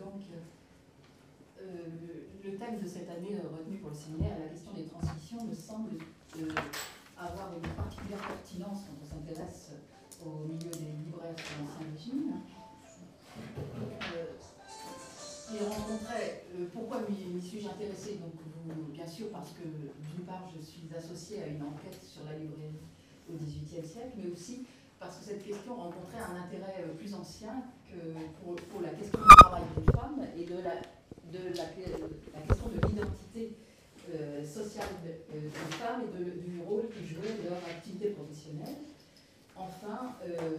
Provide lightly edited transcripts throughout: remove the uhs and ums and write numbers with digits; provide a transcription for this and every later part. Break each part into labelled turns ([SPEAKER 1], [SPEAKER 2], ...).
[SPEAKER 1] Donc, le thème de cette année retenu pour le séminaire, la question des transmissions, me semble avoir une particulière pertinence quand on s'intéresse au milieu des libraires sur l'Ancien Régime. Et rencontrait, pourquoi m'y suis-je intéressée? Donc, bien sûr, parce que d'une part, je suis associée à une enquête sur la librairie au XVIIIe siècle, mais aussi parce que cette question rencontrait un intérêt plus ancien que pour la question du travail des femmes et de la question de l'identité sociale des femmes et du rôle qu'ils jouaient de leur activité professionnelle. Enfin,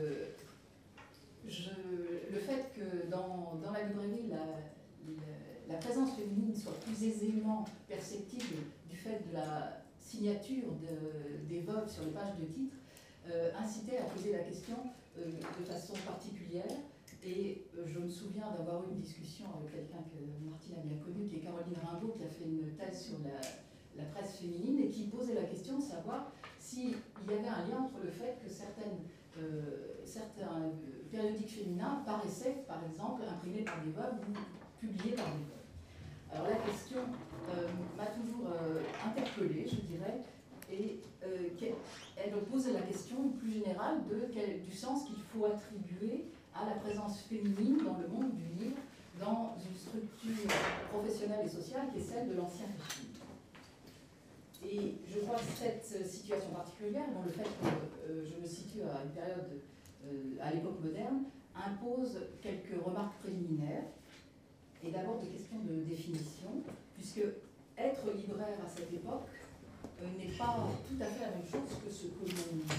[SPEAKER 1] le fait que dans la librairie, la présence féminine soit plus aisément perceptible du fait de la signature des veuves sur les pages de titre, incitait à poser la question de façon particulière. Et je me souviens d'avoir eu une discussion avec quelqu'un que Martine a bien connu, qui est Caroline Rimbaud, qui a fait une thèse sur la presse féminine et qui posait la question de savoir s'il y avait un lien entre le fait que certains périodiques féminins paraissaient, par exemple, imprimés par des veuves ou publiés par des veuves. Alors la question m'a toujours interpellée, je dirais, et elle pose la question plus générale du sens qu'il faut attribuer à la présence féminine dans le monde du livre, dans une structure professionnelle et sociale qui est celle de l'Ancien Régime. Et je crois que cette situation particulière, dont le fait que je me situe à une période, à l'époque moderne, impose quelques remarques préliminaires, et d'abord des questions de définition, puisque être libraire à cette époque n'est pas tout à fait la même chose que ce que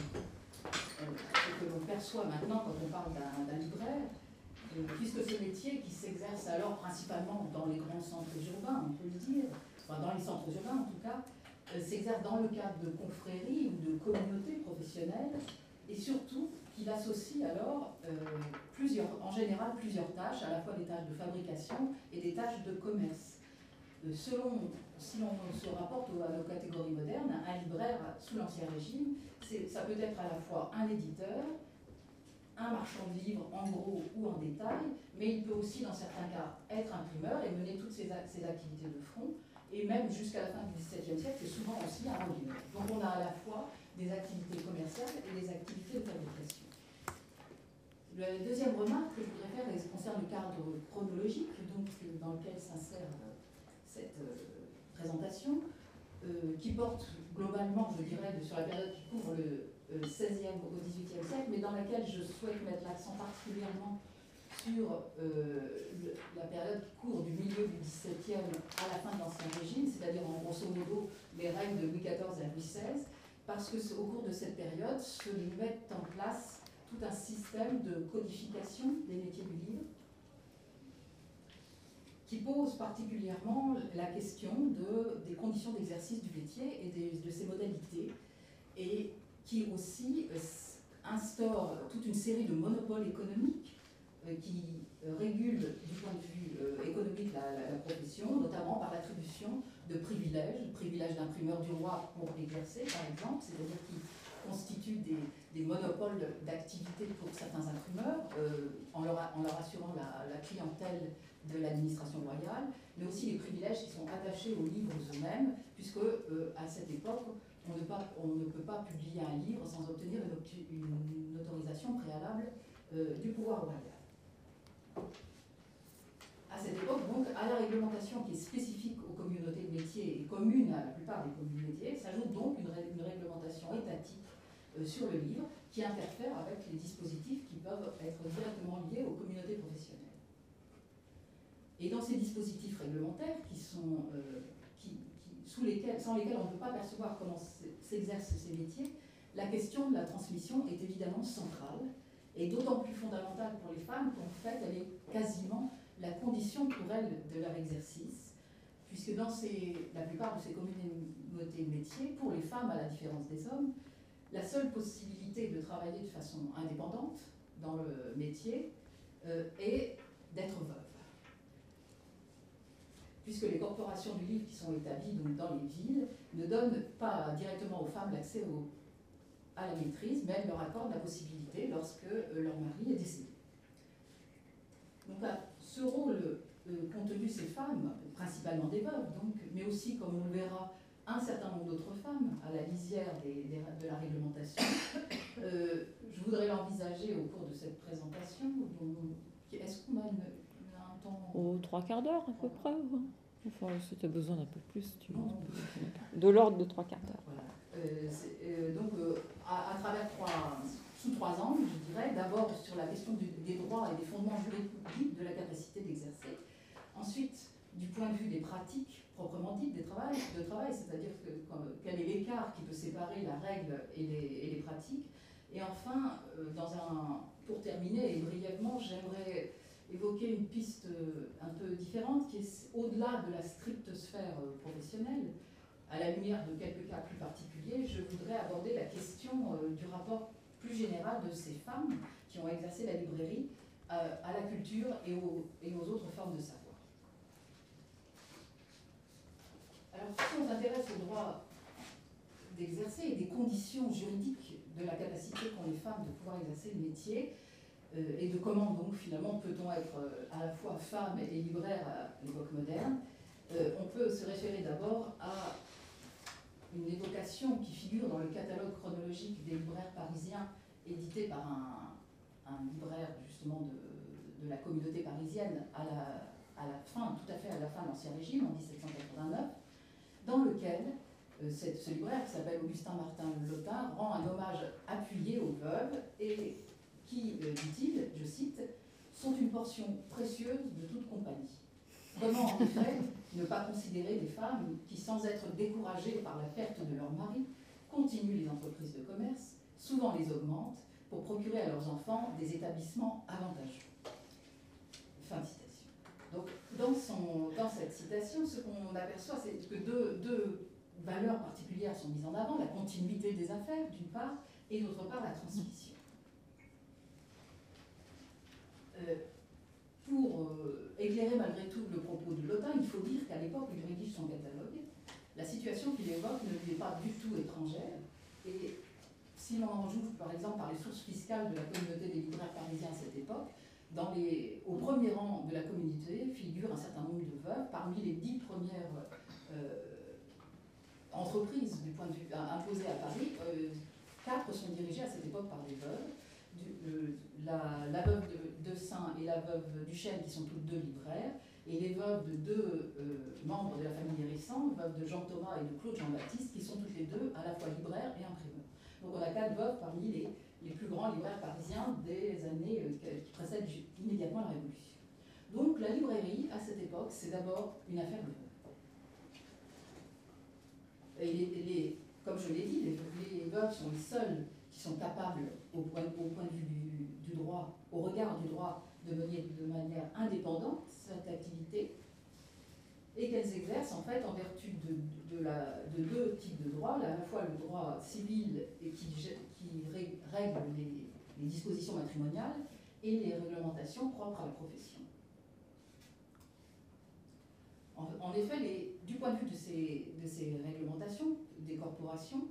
[SPEAKER 1] l'on perçoit maintenant quand on parle d'un libraire, puisque ce métier qui s'exerce alors principalement dans les grands centres urbains, on peut le dire, enfin dans les centres urbains en tout cas, s'exerce dans le cadre de confréries ou de communautés professionnelles, et surtout qu'il associe alors en général plusieurs tâches, à la fois des tâches de fabrication et des tâches de commerce. Si l'on se rapporte à nos catégories modernes, un libraire sous l'Ancien Régime, ça peut être à la fois un éditeur, un marchand de livres en gros ou en détail, mais il peut aussi dans certains cas être imprimeur et mener toutes ses activités de front, et même jusqu'à la fin du XVIIe siècle, c'est souvent aussi un relieur. Donc on a à la fois des activités commerciales et des activités de fabrication. La deuxième remarque que je voudrais faire concerne le cadre chronologique donc, dans lequel s'insère cette présentation, qui porte globalement, je dirais, sur la période qui couvre le XVIe au XVIIIe siècle, mais dans laquelle je souhaite mettre l'accent particulièrement sur la période qui court du milieu du XVIIe à la fin de l'Ancien Régime, c'est-à-dire en grosso modo les règnes de Louis XIV à Louis XVI, parce qu'au cours de cette période se met en place tout un système de codification des métiers du livre qui pose particulièrement la question des conditions d'exercice du métier et de ses modalités, et qui aussi instaure toute une série de monopoles économiques qui régulent du point de vue économique la profession, notamment par l'attribution de privilèges d'imprimeur du roi pour exercer, par exemple, c'est-à-dire qui constituent des monopoles d'activité pour certains imprimeurs, en leur assurant la clientèle de l'administration royale, mais aussi les privilèges qui sont attachés aux livres eux-mêmes, puisque à cette époque, on ne peut pas publier un livre sans obtenir une autorisation préalable du pouvoir royal. À cette époque, donc, à la réglementation qui est spécifique aux communautés de métiers et commune à la plupart des communes métiers, s'ajoute donc une réglementation étatique sur le livre qui interfère avec les dispositifs qui peuvent être directement liés aux communautés professionnelles. Et dans ces dispositifs réglementaires sans lesquels on ne peut pas percevoir comment s'exercent ces métiers, la question de la transmission est évidemment centrale et d'autant plus fondamentale pour les femmes qu'en fait elle est quasiment la condition pour elles de leur exercice, puisque dans la plupart de ces communautés de métiers, pour les femmes à la différence des hommes, la seule possibilité de travailler de façon indépendante dans le métier est d'être veuve. Puisque les corporations du livre qui sont établies donc, dans les villes ne donnent pas directement aux femmes l'accès à la maîtrise, mais elles leur accordent la possibilité lorsque leur mari est décédé. Donc là, ce rôle qu'ont tenu ces femmes, principalement des veuves, donc, mais aussi, comme on le verra, un certain nombre d'autres femmes à la lisière de la réglementation. Je voudrais l'envisager au cours de cette présentation. Est-ce qu'on a un temps...
[SPEAKER 2] Aux 3/4 d'heure à peu près. Hein. Enfin, si tu as besoin d'un peu plus, tu
[SPEAKER 1] Non.
[SPEAKER 2] de l'ordre de 3/4 d'heure.
[SPEAKER 1] Voilà. Donc, à travers sous trois angles, je dirais, d'abord sur la question des droits et des fondements juridiques de la capacité d'exercer. Ensuite, du point de vue des pratiques proprement dites de travail, c'est-à-dire quel est l'écart qui peut séparer la règle et les pratiques. Et enfin, pour terminer, et brièvement, j'aimerais évoquer une piste un peu différente qui est au-delà de la stricte sphère professionnelle. À la lumière de quelques cas plus particuliers, je voudrais aborder la question du rapport plus général de ces femmes qui ont exercé la librairie à la culture et aux autres formes de savoir. Alors, si on s'intéresse au droit d'exercer et des conditions juridiques de la capacité qu'ont les femmes de pouvoir exercer le métier, et de comment donc finalement peut-on être à la fois femme et libraire à l'époque moderne, on peut se référer d'abord à une évocation qui figure dans le catalogue chronologique des libraires parisiens édité par un libraire justement de la communauté parisienne à la fin, tout à fait à la fin de l'Ancien Régime, en 1789, dans lequel ce libraire, qui s'appelle Augustin Martin Lotin, rend un hommage appuyé aux veuves et qui, dit-il, je cite, sont une portion précieuse de toute compagnie. Comment, en effet, ne pas considérer des femmes qui, sans être découragées par la perte de leur mari, continuent les entreprises de commerce, souvent les augmentent, pour procurer à leurs enfants des établissements avantageux. Fin de citation. Donc, dans cette citation, ce qu'on aperçoit, c'est que deux valeurs particulières sont mises en avant, la continuité des affaires, d'une part, et d'autre part, la transmission. Pour éclairer malgré tout le propos de Lotin, il faut dire qu'à l'époque où il rédige son catalogue, la situation qu'il évoque ne lui est pas du tout étrangère. Et si l'on en joue par exemple par les sources fiscales de la communauté des libraires parisiens à cette époque, au premier rang de la communauté figure un certain nombre de veuves. Parmi les 10 premières entreprises du point de vue imposées à Paris, 4 sont dirigées à cette époque par des veuves. La veuve de Saint et la veuve Duchesne, qui sont toutes deux libraires, et les veuves de deux membres de la famille Hérisson, veuve de Jean Thomas et de Claude Jean-Baptiste, qui sont toutes les deux à la fois libraires et imprimeurs. Donc on a 4 veuves parmi les plus grands libraires parisiens des années qui précèdent immédiatement la Révolution. Donc la librairie, à cette époque, c'est d'abord une affaire de veuves. Et comme je l'ai dit, les veuves sont les seules qui sont capables, au point de vue du droit, au regard du droit, de mener de manière indépendante cette activité, et qu'elles exercent en fait en vertu de deux types de droits, à la fois le droit civil et qui règle les dispositions matrimoniales et les réglementations propres à la profession. En effet, du point de vue de ces réglementations des corporations,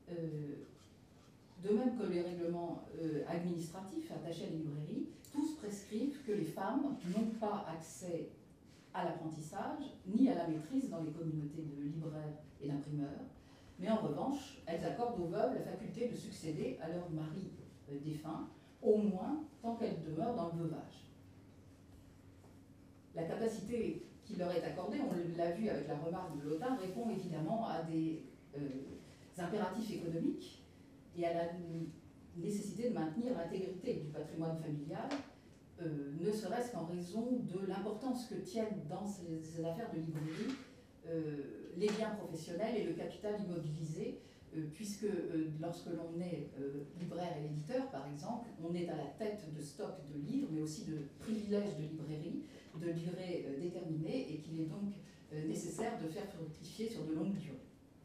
[SPEAKER 1] de même que les règlements administratifs attachés à la librairie, tous prescrivent que les femmes n'ont pas accès à l'apprentissage ni à la maîtrise dans les communautés de libraires et d'imprimeurs, mais en revanche, elles accordent aux veuves la faculté de succéder à leur mari défunt, au moins tant qu'elles demeurent dans le veuvage. La capacité qui leur est accordée, on l'a vu avec la remarque de Lotin, répond évidemment à des impératifs économiques et à la nécessité de maintenir l'intégrité du patrimoine familial, ne serait-ce qu'en raison de l'importance que tiennent dans ces affaires de librairie les biens professionnels et le capital immobilisé, puisque lorsque l'on est libraire et éditeur, par exemple, on est à la tête de stocks de livres, mais aussi de privilèges de librairie, de livrets déterminés, et qu'il est donc nécessaire de faire fructifier sur de longues durées.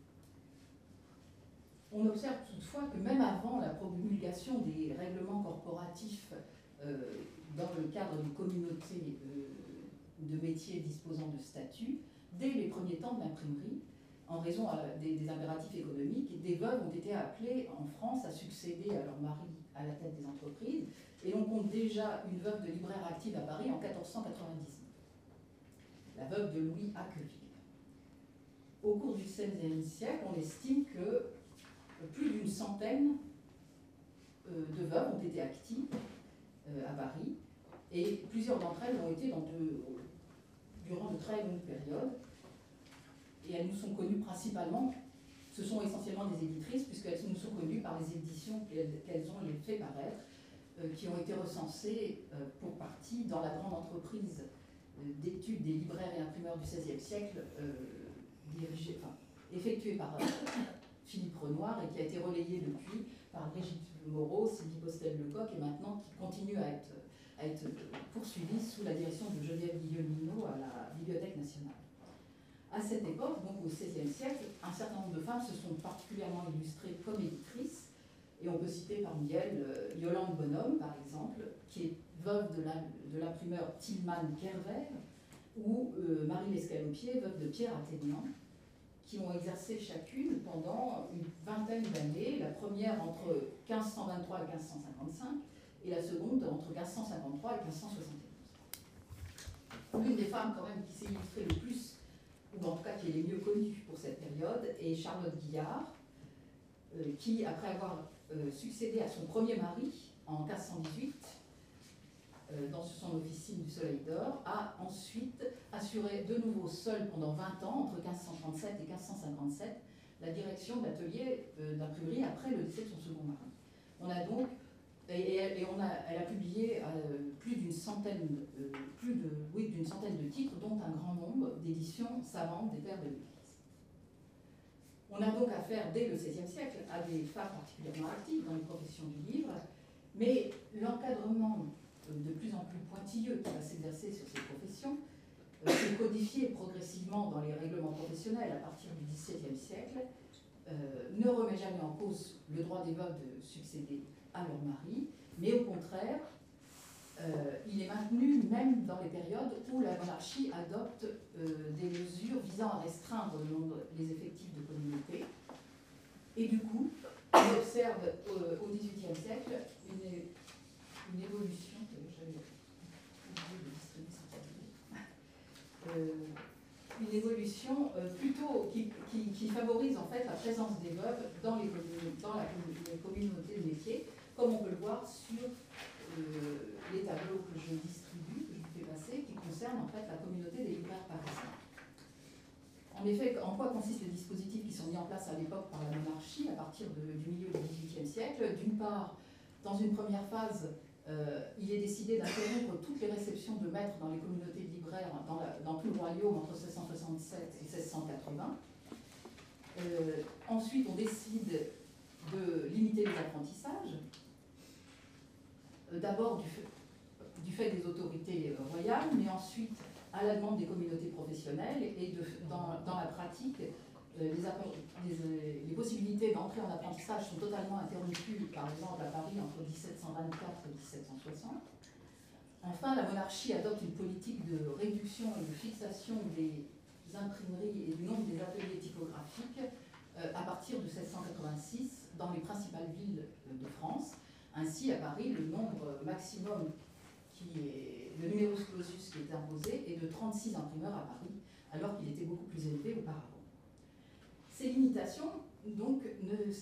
[SPEAKER 1] On observe toutefois que même avant la promulgation des règlements corporatifs dans le cadre des communautés de métiers disposant de statut, dès les premiers temps de l'imprimerie, en raison des impératifs économiques, des veuves ont été appelées en France à succéder à leur mari à la tête des entreprises, et l'on compte déjà une veuve de libraire active à Paris en 1499. la veuve de Louis Aqueville. Au cours du XVIe siècle, on estime que plus d'une centaine de veuves ont été actives à Paris, et plusieurs d'entre elles l'ont été durant de très longues périodes. Et elles nous sont connues principalement, ce sont essentiellement des éditrices, puisqu'elles nous sont connues par les éditions qu'elles ont fait paraître, qui ont été recensées pour partie dans la grande entreprise d'études des libraires et imprimeurs du XVIe siècle, effectuée par Philippe Renoir et qui a été relayée depuis par Brigitte Moreau, Sylvie Postel-Lecoq, et maintenant qui continue à être poursuivie sous la direction de Geneviève Guilleminot à la Bibliothèque nationale. À cette époque, donc au XVIe siècle, un certain nombre de femmes se sont particulièrement illustrées comme éditrices, et on peut citer parmi elles Yolande Bonhomme, par exemple, qui est veuve de l'imprimeur Tilman Kerver, ou Marie Lescalopier, veuve de Pierre Athénian, qui ont exercé chacune pendant une vingtaine d'années, la première entre 1523 et 1555, et la seconde entre 1553 et 1571. L'une des femmes quand même qui s'est illustrée le plus, ou en tout cas qui est les mieux connue pour cette période, est Charlotte Guillard, qui, après avoir succédé à son premier mari en 1518, dans son officine du Soleil d'Or, a ensuite assuré de nouveau seule pendant 20 ans, entre 1537 et 1557, la direction de l'atelier d'imprimerie après le décès de son second mari. On a donc, elle a publié plus d'une centaine de titres, dont un grand nombre d'éditions savantes des pères de l'Église. On a donc affaire, dès le XVIe siècle, à des femmes particulièrement actives dans les professions du livre, mais l'encadrement de plus en plus pointilleux qui va s'exercer sur ces professions, est codifié progressivement dans les règlements professionnels à partir du XVIIe siècle, ne remet jamais en cause le droit des veuves de succéder à leur mari, mais au contraire, il est maintenu même dans les périodes où la monarchie adopte des mesures visant à restreindre le nombre des effectifs de communauté. Et du coup, on observe au XVIIIe siècle une évolution, plutôt qui favorise en fait la présence des veuves dans les communautés de métier, comme on peut le voir sur les tableaux que je distribue, que je vous fais passer, qui concernent en fait la communauté des libraires parisiens. En effet, en quoi consistent les dispositifs qui sont mis en place à l'époque par la monarchie à partir du milieu du XVIIIe siècle? D'une part, dans une première phase, il est décidé d'interrompre toutes les réceptions de maîtres dans les communautés de libraires dans tout le royaume entre 1667 et 1680. Ensuite, on décide de limiter les apprentissages, d'abord du fait des autorités royales, mais ensuite à la demande des communautés professionnelles, et dans la pratique, les possibilités d'entrer en apprentissage sont totalement interrompues, par exemple à Paris entre 1724 et 1760. Enfin, la monarchie adopte une politique de réduction et de fixation des imprimeries et du nombre des ateliers typographiques à partir de 1786 dans les principales villes de France. Ainsi, à Paris, le nombre maximum le numerus clausus qui est imposé est de 36 imprimeurs à Paris, alors qu'il était beaucoup plus élevé auparavant. Ces limitations, donc, ne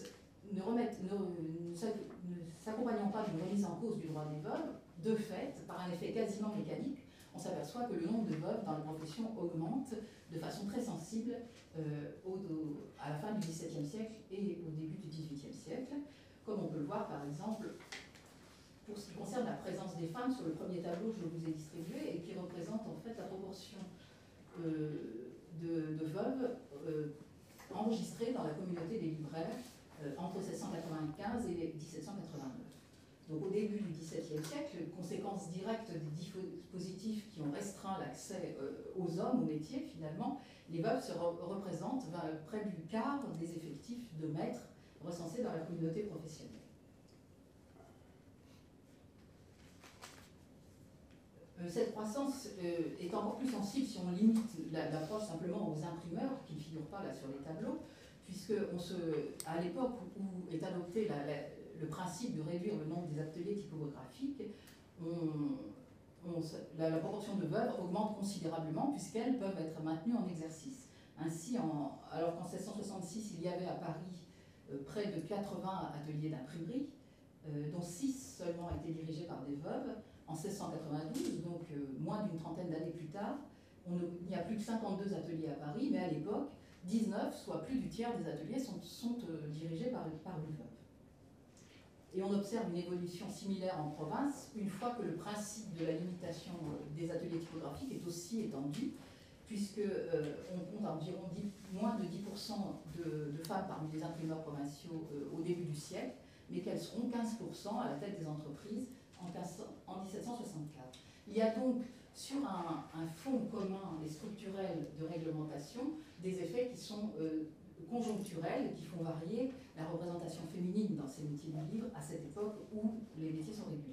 [SPEAKER 1] s'accompagnant pas d'une remise en cause du droit des veuves, de fait, par un effet quasiment mécanique, on s'aperçoit que le nombre de veuves dans la profession augmente de façon très sensible à la fin du XVIIe siècle et au début du XVIIIe siècle, comme on peut le voir par exemple pour ce qui concerne la présence des femmes sur le premier tableau que je vous ai distribué et qui représente en fait la proportion de veuves enregistrées dans la communauté des libraires entre 1795 et 1789. Donc au début du XVIIe siècle, conséquence directe des dispositifs qui ont restreint l'accès aux hommes, aux métiers finalement, les veuves représentent près du quart des effectifs de maîtres recensés dans la communauté professionnelle. Cette croissance est encore plus sensible si on limite l'approche simplement aux imprimeurs, qui ne figurent pas là sur les tableaux, puisque à l'époque où est adopté le principe de réduire le nombre des ateliers typographiques, la proportion de veuves augmente considérablement puisqu'elles peuvent être maintenues en exercice. Ainsi, alors qu'en 1666, il y avait à Paris près de 80 ateliers d'imprimerie, dont 6 seulement étaient dirigés par des veuves. En 1692, donc moins d'une trentaine d'années plus tard, il n'y a plus que 52 ateliers à Paris, mais à l'époque, 19, soit plus du tiers des ateliers, sont dirigés par une veuve. Et on observe une évolution similaire en province, une fois que le principe de la limitation des ateliers typographiques est aussi étendu, puisqu'on compte environ moins de 10% de femmes parmi les imprimeurs provinciaux au début du siècle, mais qu'elles seront 15% à la tête des entreprises en 1764. Il y a donc sur un fond commun et structurel de réglementation des effets qui sont conjoncturels et qui font varier la représentation féminine dans ces métiers du livre à cette époque où les métiers sont régulés.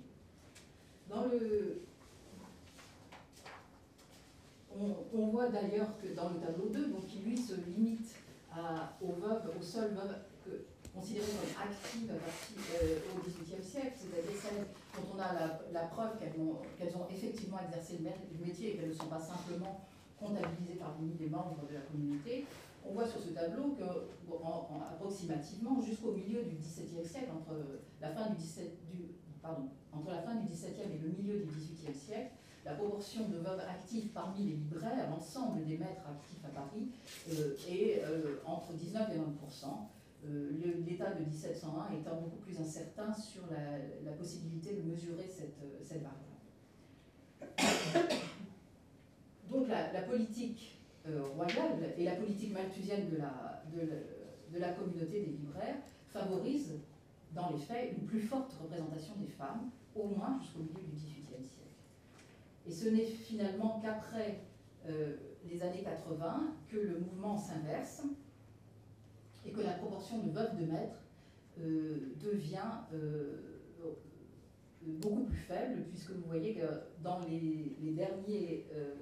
[SPEAKER 1] On voit d'ailleurs que dans le tableau 2, donc, qui lui se limite aux seules veuves considérées comme actives au XVIIIe siècle, c'est-à-dire celles dont on a la preuve qu'elles ont effectivement exercé le métier et qu'elles ne sont pas simplement comptabilisées parmi les membres de la communauté. On voit sur ce tableau que, approximativement, jusqu'au milieu du XVIIe siècle, entre la fin du XVIIe et le milieu du XVIIIe siècle, la proportion de veuves actives parmi les libraires, l'ensemble des maîtres actifs à Paris, est entre 19 et 20%. L'état de 1701 étant beaucoup plus incertain sur la possibilité de mesurer cette variable. Donc la politique royale et la politique malthusienne de la communauté des libraires favorise, dans les faits, une plus forte représentation des femmes, au moins jusqu'au milieu du XVIIIe siècle. Et ce n'est finalement qu'après les années 80 que le mouvement s'inverse et que la proportion de veuves de maîtres devient beaucoup plus faible, puisque vous voyez que dans les derniers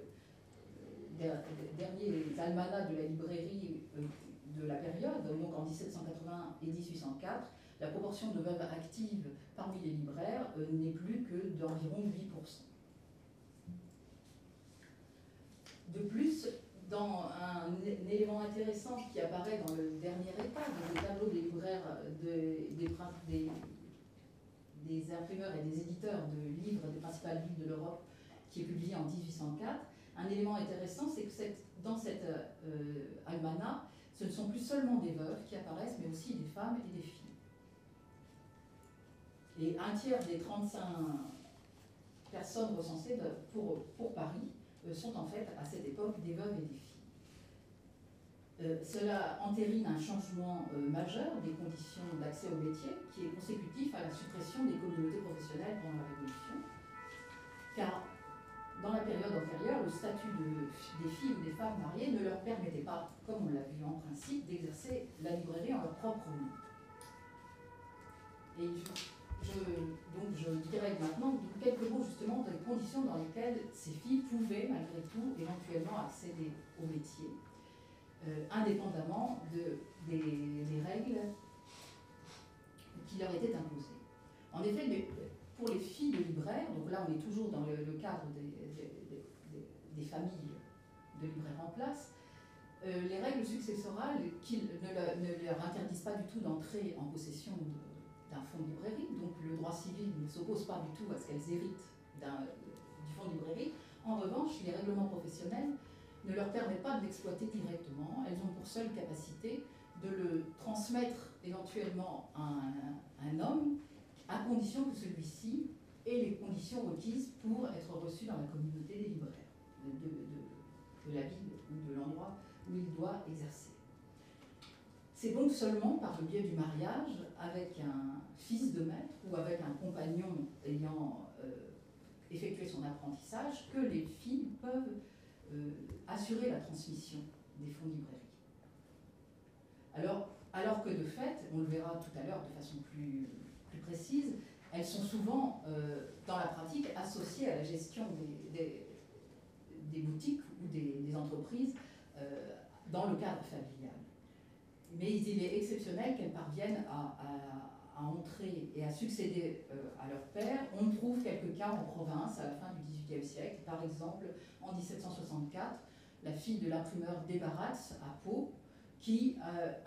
[SPEAKER 1] almanachs de la librairie de la période, donc en 1780 et 1804, la proportion de veuves actives parmi les libraires n'est plus que d'environ 8%. De plus, dans un élément intéressant qui apparaît dans le dernier état, dans le tableau des libraires, des imprimeurs et des éditeurs de livres, des principales villes de l'Europe, qui est publié en 1804, un élément intéressant, c'est que dans cet almanach, ce ne sont plus seulement des veuves qui apparaissent, mais aussi des femmes et des filles. Et un tiers des 35 personnes recensées pour Paris sont en fait, à cette époque, des veuves et des filles. Cela entérine un changement majeur des conditions d'accès au métier, qui est consécutif à la suppression des communautés professionnelles pendant la Révolution. Car dans la période antérieure, le statut des filles ou des femmes mariées ne leur permettait pas, comme on l'a vu en principe, d'exercer la librairie en leur propre nom. Et donc je dirais maintenant quelques mots justement des conditions dans lesquelles ces filles pouvaient malgré tout éventuellement accéder au métier, indépendamment des règles qui leur étaient imposées. En effet, pour les filles de libraires, donc là on est toujours dans le cadre des familles de libraires en place, les règles successorales qui ne leur interdisent pas du tout d'entrer en possession d'un fonds de librairie, donc le droit civil ne s'oppose pas du tout à ce qu'elles héritent du fonds de librairie. En revanche, les règlements professionnels ne leur permettent pas de l'exploiter directement. Elles ont pour seule capacité de le transmettre éventuellement à un homme, à condition que celui-ci ait les conditions requises pour être reçu dans la communauté des libraires, de la ville ou de l'endroit où il doit exercer. C'est donc seulement par le biais du mariage avec un fils de maître ou avec un compagnon ayant effectué son apprentissage que les filles peuvent assurer la transmission des fonds de librairie. Alors que de fait, on le verra tout à l'heure de façon plus précise, elles sont souvent dans la pratique associées à la gestion des boutiques ou des entreprises dans le cadre familial. Mais il est exceptionnel qu'elles parviennent à entrer et à succéder à leur père, on trouve quelques cas en province à la fin du XVIIIe siècle. Par exemple, en 1764, la fille de l'imprimeur Desbarats à Pau, qui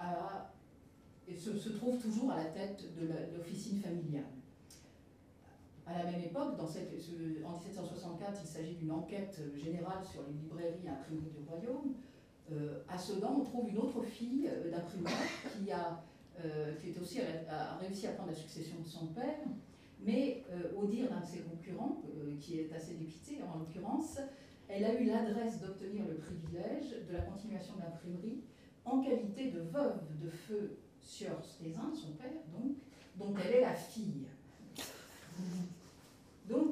[SPEAKER 1] se trouve toujours à la tête de l'officine familiale. À la même époque, en 1764, il s'agit d'une enquête générale sur les librairies et imprimeries du royaume. À Sedan, on trouve une autre fille d'imprimeur qui a aussi réussi à prendre la succession de son père, mais au dire d'un de ses concurrents, qui est assez dépité en l'occurrence, elle a eu l'adresse d'obtenir le privilège de la continuation de l'imprimerie en qualité de veuve de feu Sieur Steysin, son père, donc, dont elle est la fille. Donc,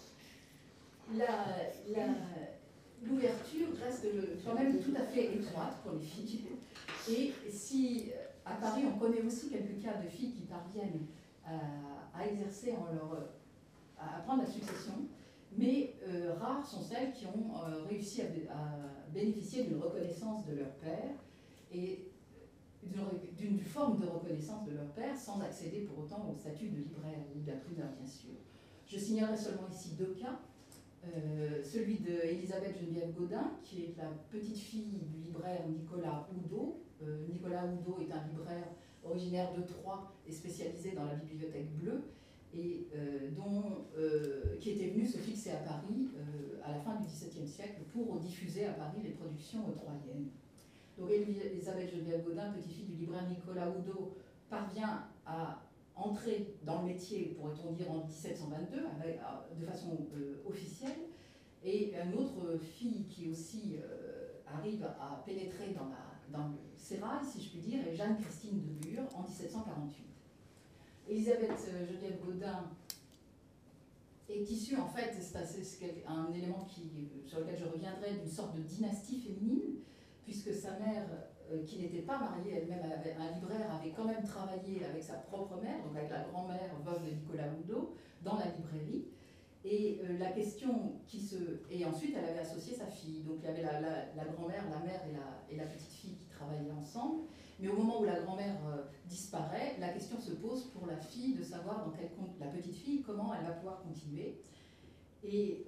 [SPEAKER 1] l'ouverture reste quand même tout à fait étroite pour les filles. Et si à Paris, on connaît aussi quelques cas de filles qui parviennent à exercer à prendre la succession, mais rares sont celles qui ont réussi à bénéficier d'une reconnaissance de leur père et d'une forme de reconnaissance de leur père sans accéder pour autant au statut de libraire ou d'imprimeur, bien sûr. Je signalerai seulement ici deux cas. Celui d'Élisabeth Geneviève Gaudin, qui est la petite fille du libraire Nicolas Oudot. Nicolas Oudot est un libraire originaire de Troyes et spécialisé dans la bibliothèque bleue, et qui était venu se fixer à Paris à la fin du XVIIe siècle pour diffuser à Paris les productions troyennes. Donc Élisabeth Geneviève Gaudin, petite fille du libraire Nicolas Oudot, parvient à entrer dans le métier, pourrait-on dire, en 1722, de façon officielle, et une autre fille qui aussi arrive à pénétrer dans le sérail, si je puis dire, est Jeanne-Christine de Bure en 1748. Élisabeth Geneviève Gaudin est issue, en fait, c'est un élément sur lequel je reviendrai, d'une sorte de dynastie féminine, puisque sa mère, qui n'était pas mariée elle-même avec un libraire, avait quand même travaillé avec sa propre mère, donc avec la grand-mère veuve de Nicolas Oudot, dans la librairie. Et la question et ensuite, elle avait associé sa fille. Donc il y avait la grand-mère, la mère et la petite fille qui travaillaient ensemble. Mais au moment où la grand-mère disparaît, la question se pose pour la fille de savoir la petite fille, comment elle va pouvoir continuer. Et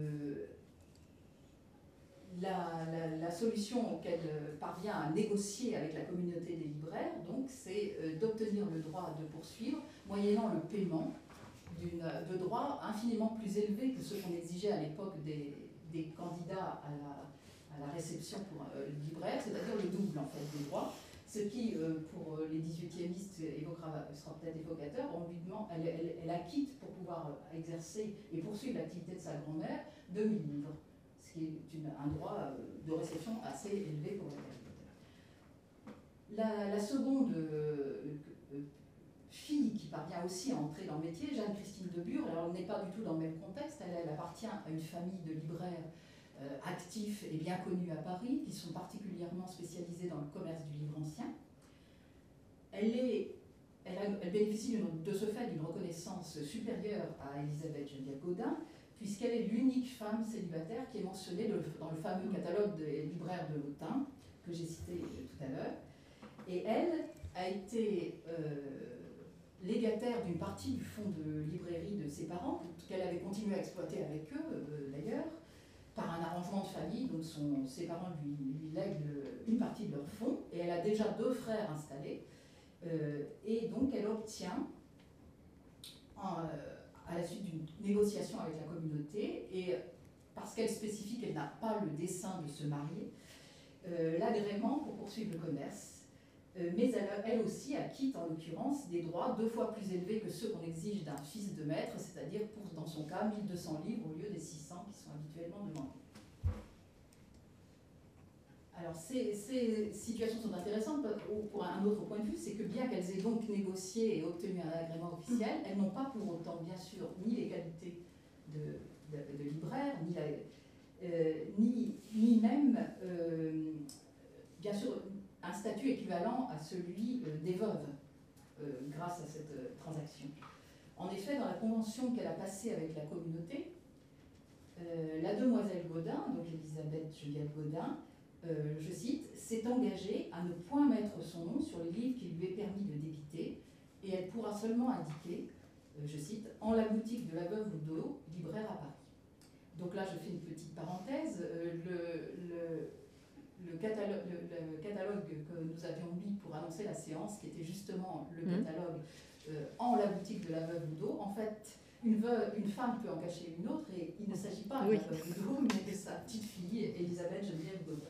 [SPEAKER 1] la solution qu'elle parvient à négocier avec la communauté des libraires, donc, c'est d'obtenir le droit de poursuivre, moyennant le paiement de droits infiniment plus élevés que ceux qu'on exigeait à l'époque des candidats à la réception pour libraire, c'est-à-dire le double en fait des droits, ce qui, pour les 18e-istes, sera peut-être évocateur. Elle acquitte pour pouvoir exercer et poursuivre l'activité de sa grand-mère 2000 livres, ce qui est un droit de réception assez élevé pour les agriculteurs. La seconde fille qui parvient aussi à entrer dans le métier, Jeanne-Christine de Bure, alors elle n'est pas du tout dans le même contexte, elle appartient à une famille de libraires actifs et bien connus à Paris, qui sont particulièrement spécialisés dans le commerce du livre ancien. Elle bénéficie de ce fait d'une reconnaissance supérieure à Élisabeth Geneviève Gaudin, puisqu'elle est l'unique femme célibataire qui est mentionnée dans le fameux catalogue des libraires de l'Autun, que j'ai cité tout à l'heure. Et elle a été légataire d'une partie du fonds de librairie de ses parents, qu'elle avait continué à exploiter avec eux, d'ailleurs, par un arrangement de famille. Donc ses parents lui lèguent une partie de leur fonds, et elle a déjà 2 frères installés, et donc elle obtient, à la suite d'une négociation avec la communauté, et parce qu'elle spécifie qu'elle n'a pas le dessein de se marier, l'agrément pour poursuivre le commerce. Mais elle aussi acquitte en l'occurrence des droits 2 fois plus élevés que ceux qu'on exige d'un fils de maître, c'est-à-dire dans son cas 1200 livres au lieu des 600 qui sont habituellement demandés. Alors ces situations sont intéressantes pour un autre point de vue, c'est que bien qu'elles aient donc négocié et obtenu un agrément officiel, elles n'ont pas pour autant, bien sûr, ni les qualités de libraire, ni même, bien sûr, un statut équivalent à celui des veuves, grâce à cette transaction. En effet, dans la convention qu'elle a passée avec la communauté, la demoiselle Gaudin, donc Élisabeth Geneviève Gaudin, je cite, s'est engagée à ne point mettre son nom sur les livres qui lui est permis de débiter et elle pourra seulement indiquer, je cite, « en la boutique de la Veuve Oudot, libraire à Paris ». Donc là, je fais une petite parenthèse. Le catalogue que nous avions mis pour annoncer la séance, qui était justement le catalogue en la boutique de la Veuve Oudot, en fait, une femme peut en cacher une autre, et il ne s'agit pas de la Veuve Oudot, mais de sa petite fille, Elisabeth Geneviève Godin.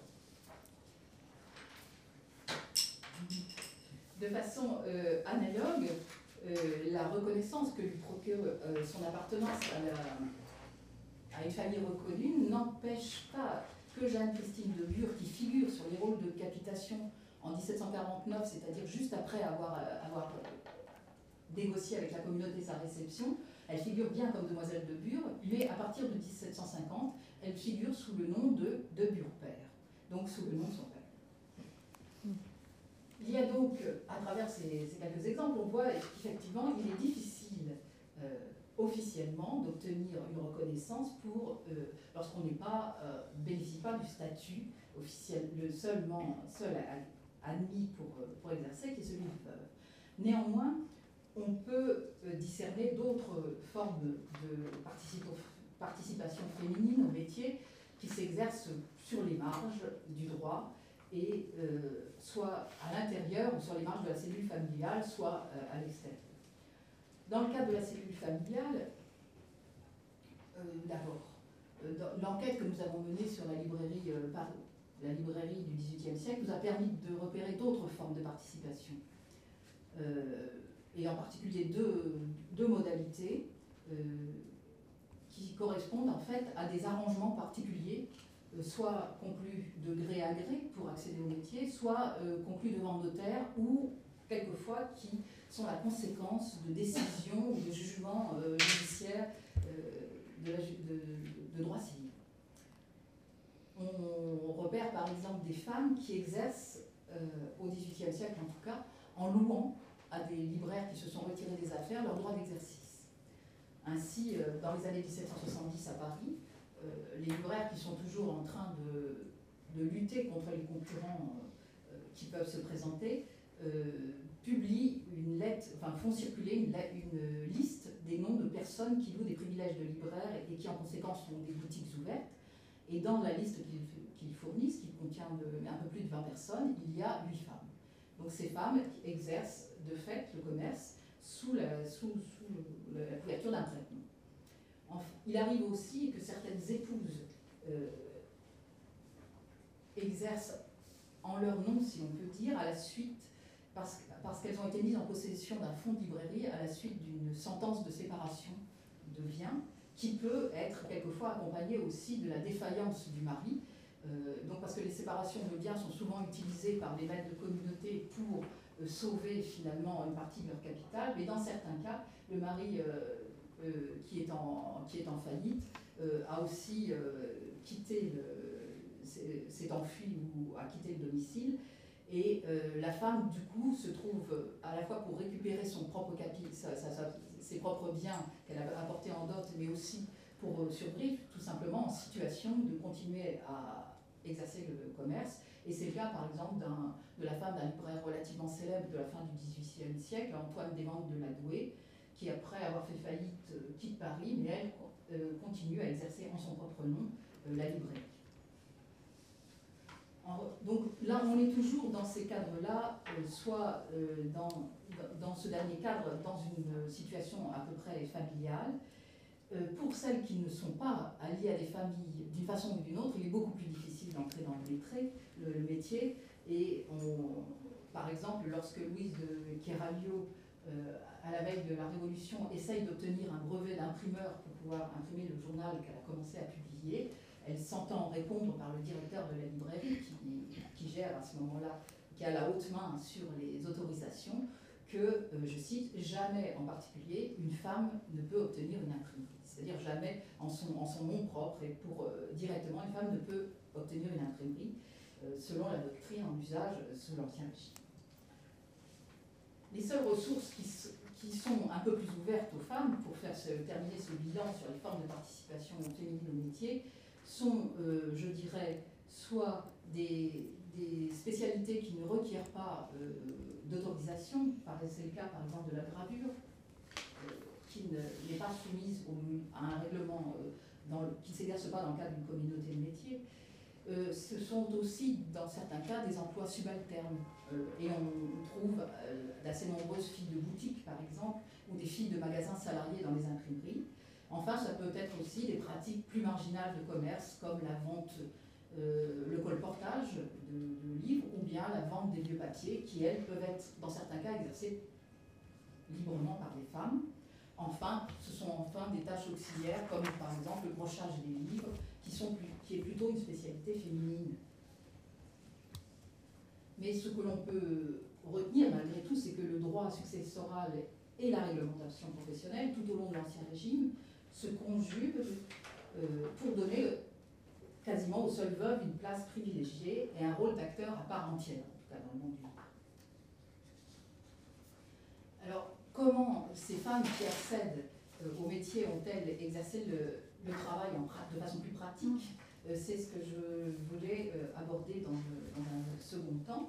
[SPEAKER 1] De façon analogue, la reconnaissance que lui procure son appartenance à une famille reconnue n'empêche pas que Jeanne-Christine de Bure, qui figure sur les rôles de capitation en 1749, c'est-à-dire juste après avoir négocié avec la communauté sa réception, elle figure bien comme demoiselle de Bure, mais à partir de 1750, elle figure sous le nom de Bure père, donc sous le nom de son père. Il y a donc, à travers ces quelques exemples, on voit qu'effectivement, il est difficile officiellement d'obtenir une reconnaissance lorsqu'on bénéficie pas du statut officiel, le seul admis pour exercer, qui est celui de veuve. Néanmoins, on peut discerner d'autres formes de participation féminine au métier qui s'exercent sur les marges du droit, et soit à l'intérieur ou sur les marges de la cellule familiale, soit à l'extérieur. Dans le cadre de la cellule familiale, d'abord, l'enquête que nous avons menée sur la librairie du XVIIIe siècle nous a permis de repérer d'autres formes de participation, et en particulier deux modalités qui correspondent en fait à des arrangements particuliers, soit conclus de gré à gré pour accéder au métier, soit conclus devant notaire, ou quelquefois qui sont la conséquence de décisions ou de jugements judiciaires de droit civil. On repère par exemple des femmes qui exercent, au XVIIIe siècle en tout cas, en louant à des libraires qui se sont retirés des affaires leur droit d'exercice. Ainsi, dans les années 1770 à Paris, les libraires qui sont toujours en train de lutter contre les concurrents qui peuvent se présenter, publient une lettre, font circuler une liste des noms de personnes qui louent des privilèges de libraire et qui en conséquence ont des boutiques ouvertes. Et dans la liste qu'ils fournissent, qui contient un peu plus de 20 personnes, il y a 8 femmes. Donc ces femmes exercent de fait le commerce sous la couverture d'un traitement. Il arrive aussi que certaines épouses exercent en leur nom, si on peut dire, à la suite, parce qu'elles ont été mises en possession d'un fonds de librairie à la suite d'une sentence de séparation de biens, qui peut être quelquefois accompagnée aussi de la défaillance du mari. Donc parce que les séparations de biens sont souvent utilisées par les maîtres de communauté pour sauver finalement une partie de leur capital, mais dans certains cas, le mari qui est en faillite a aussi s'est enfui ou a quitté le domicile, et la femme du coup se trouve à la fois pour récupérer son propre ses propres biens qu'elle a apportés en dot, mais aussi pour survivre tout simplement en situation de continuer à exercer le commerce. Et c'est le cas par exemple de la femme d'un libraire relativement célèbre de la fin du XVIIIe siècle, Antoine Desventes de la Douée, qui après avoir fait faillite quitte Paris, mais elle continue à exercer en son propre nom la librairie. Donc là, on est toujours dans ces cadres-là, soit dans ce dernier cadre, dans une situation à peu près familiale. Pour celles qui ne sont pas alliées à des familles d'une façon ou d'une autre, il est beaucoup plus difficile d'entrer dans le métier. Et par exemple, lorsque Louise de Keraglio, à la veille de la Révolution, essaye d'obtenir un brevet d'imprimeur pour pouvoir imprimer le journal qu'elle a commencé à publier, elle s'entend répondre par le directeur de la librairie qui gère à ce moment-là, qui a la haute main sur les autorisations, que, je cite, « jamais en particulier une femme ne peut obtenir une imprimerie ». C'est-à-dire jamais en son nom propre et directement, une femme ne peut obtenir une imprimerie selon la doctrine en usage sous l'Ancien Régime. Les seules ressources qui sont un peu plus ouvertes aux femmes pour terminer ce bilan sur les formes de participation féminine au métier sont, je dirais, soit des des spécialités qui ne requièrent pas d'autorisation, c'est le cas par exemple de la gravure, qui n'est pas soumise à un règlement qui ne s'exerce pas dans le cadre d'une communauté de métier. Ce sont aussi, dans certains cas, des emplois subalternes. Et on trouve d'assez nombreuses filles de boutique, par exemple, ou des filles de magasins salariés dans les imprimeries. Enfin, ça peut être aussi des pratiques plus marginales de commerce, comme la vente, le colportage de livres, ou bien la vente des vieux papiers, qui, elles, peuvent être, dans certains cas, exercées librement par les femmes. Enfin, ce sont enfin des tâches auxiliaires, comme par exemple le brochage des livres, qui est plutôt une spécialité féminine. Mais ce que l'on peut retenir malgré tout, c'est que le droit successoral et la réglementation professionnelle, tout au long de l'Ancien Régime, se conjuguent pour donner quasiment aux seules veuves une place privilégiée et un rôle d'acteur à part entière, en tout cas dans le monde du livre. Alors, comment ces femmes qui accèdent au métier ont-elles exercé le travail de façon plus pratique? C'est ce que je voulais aborder dans un second temps.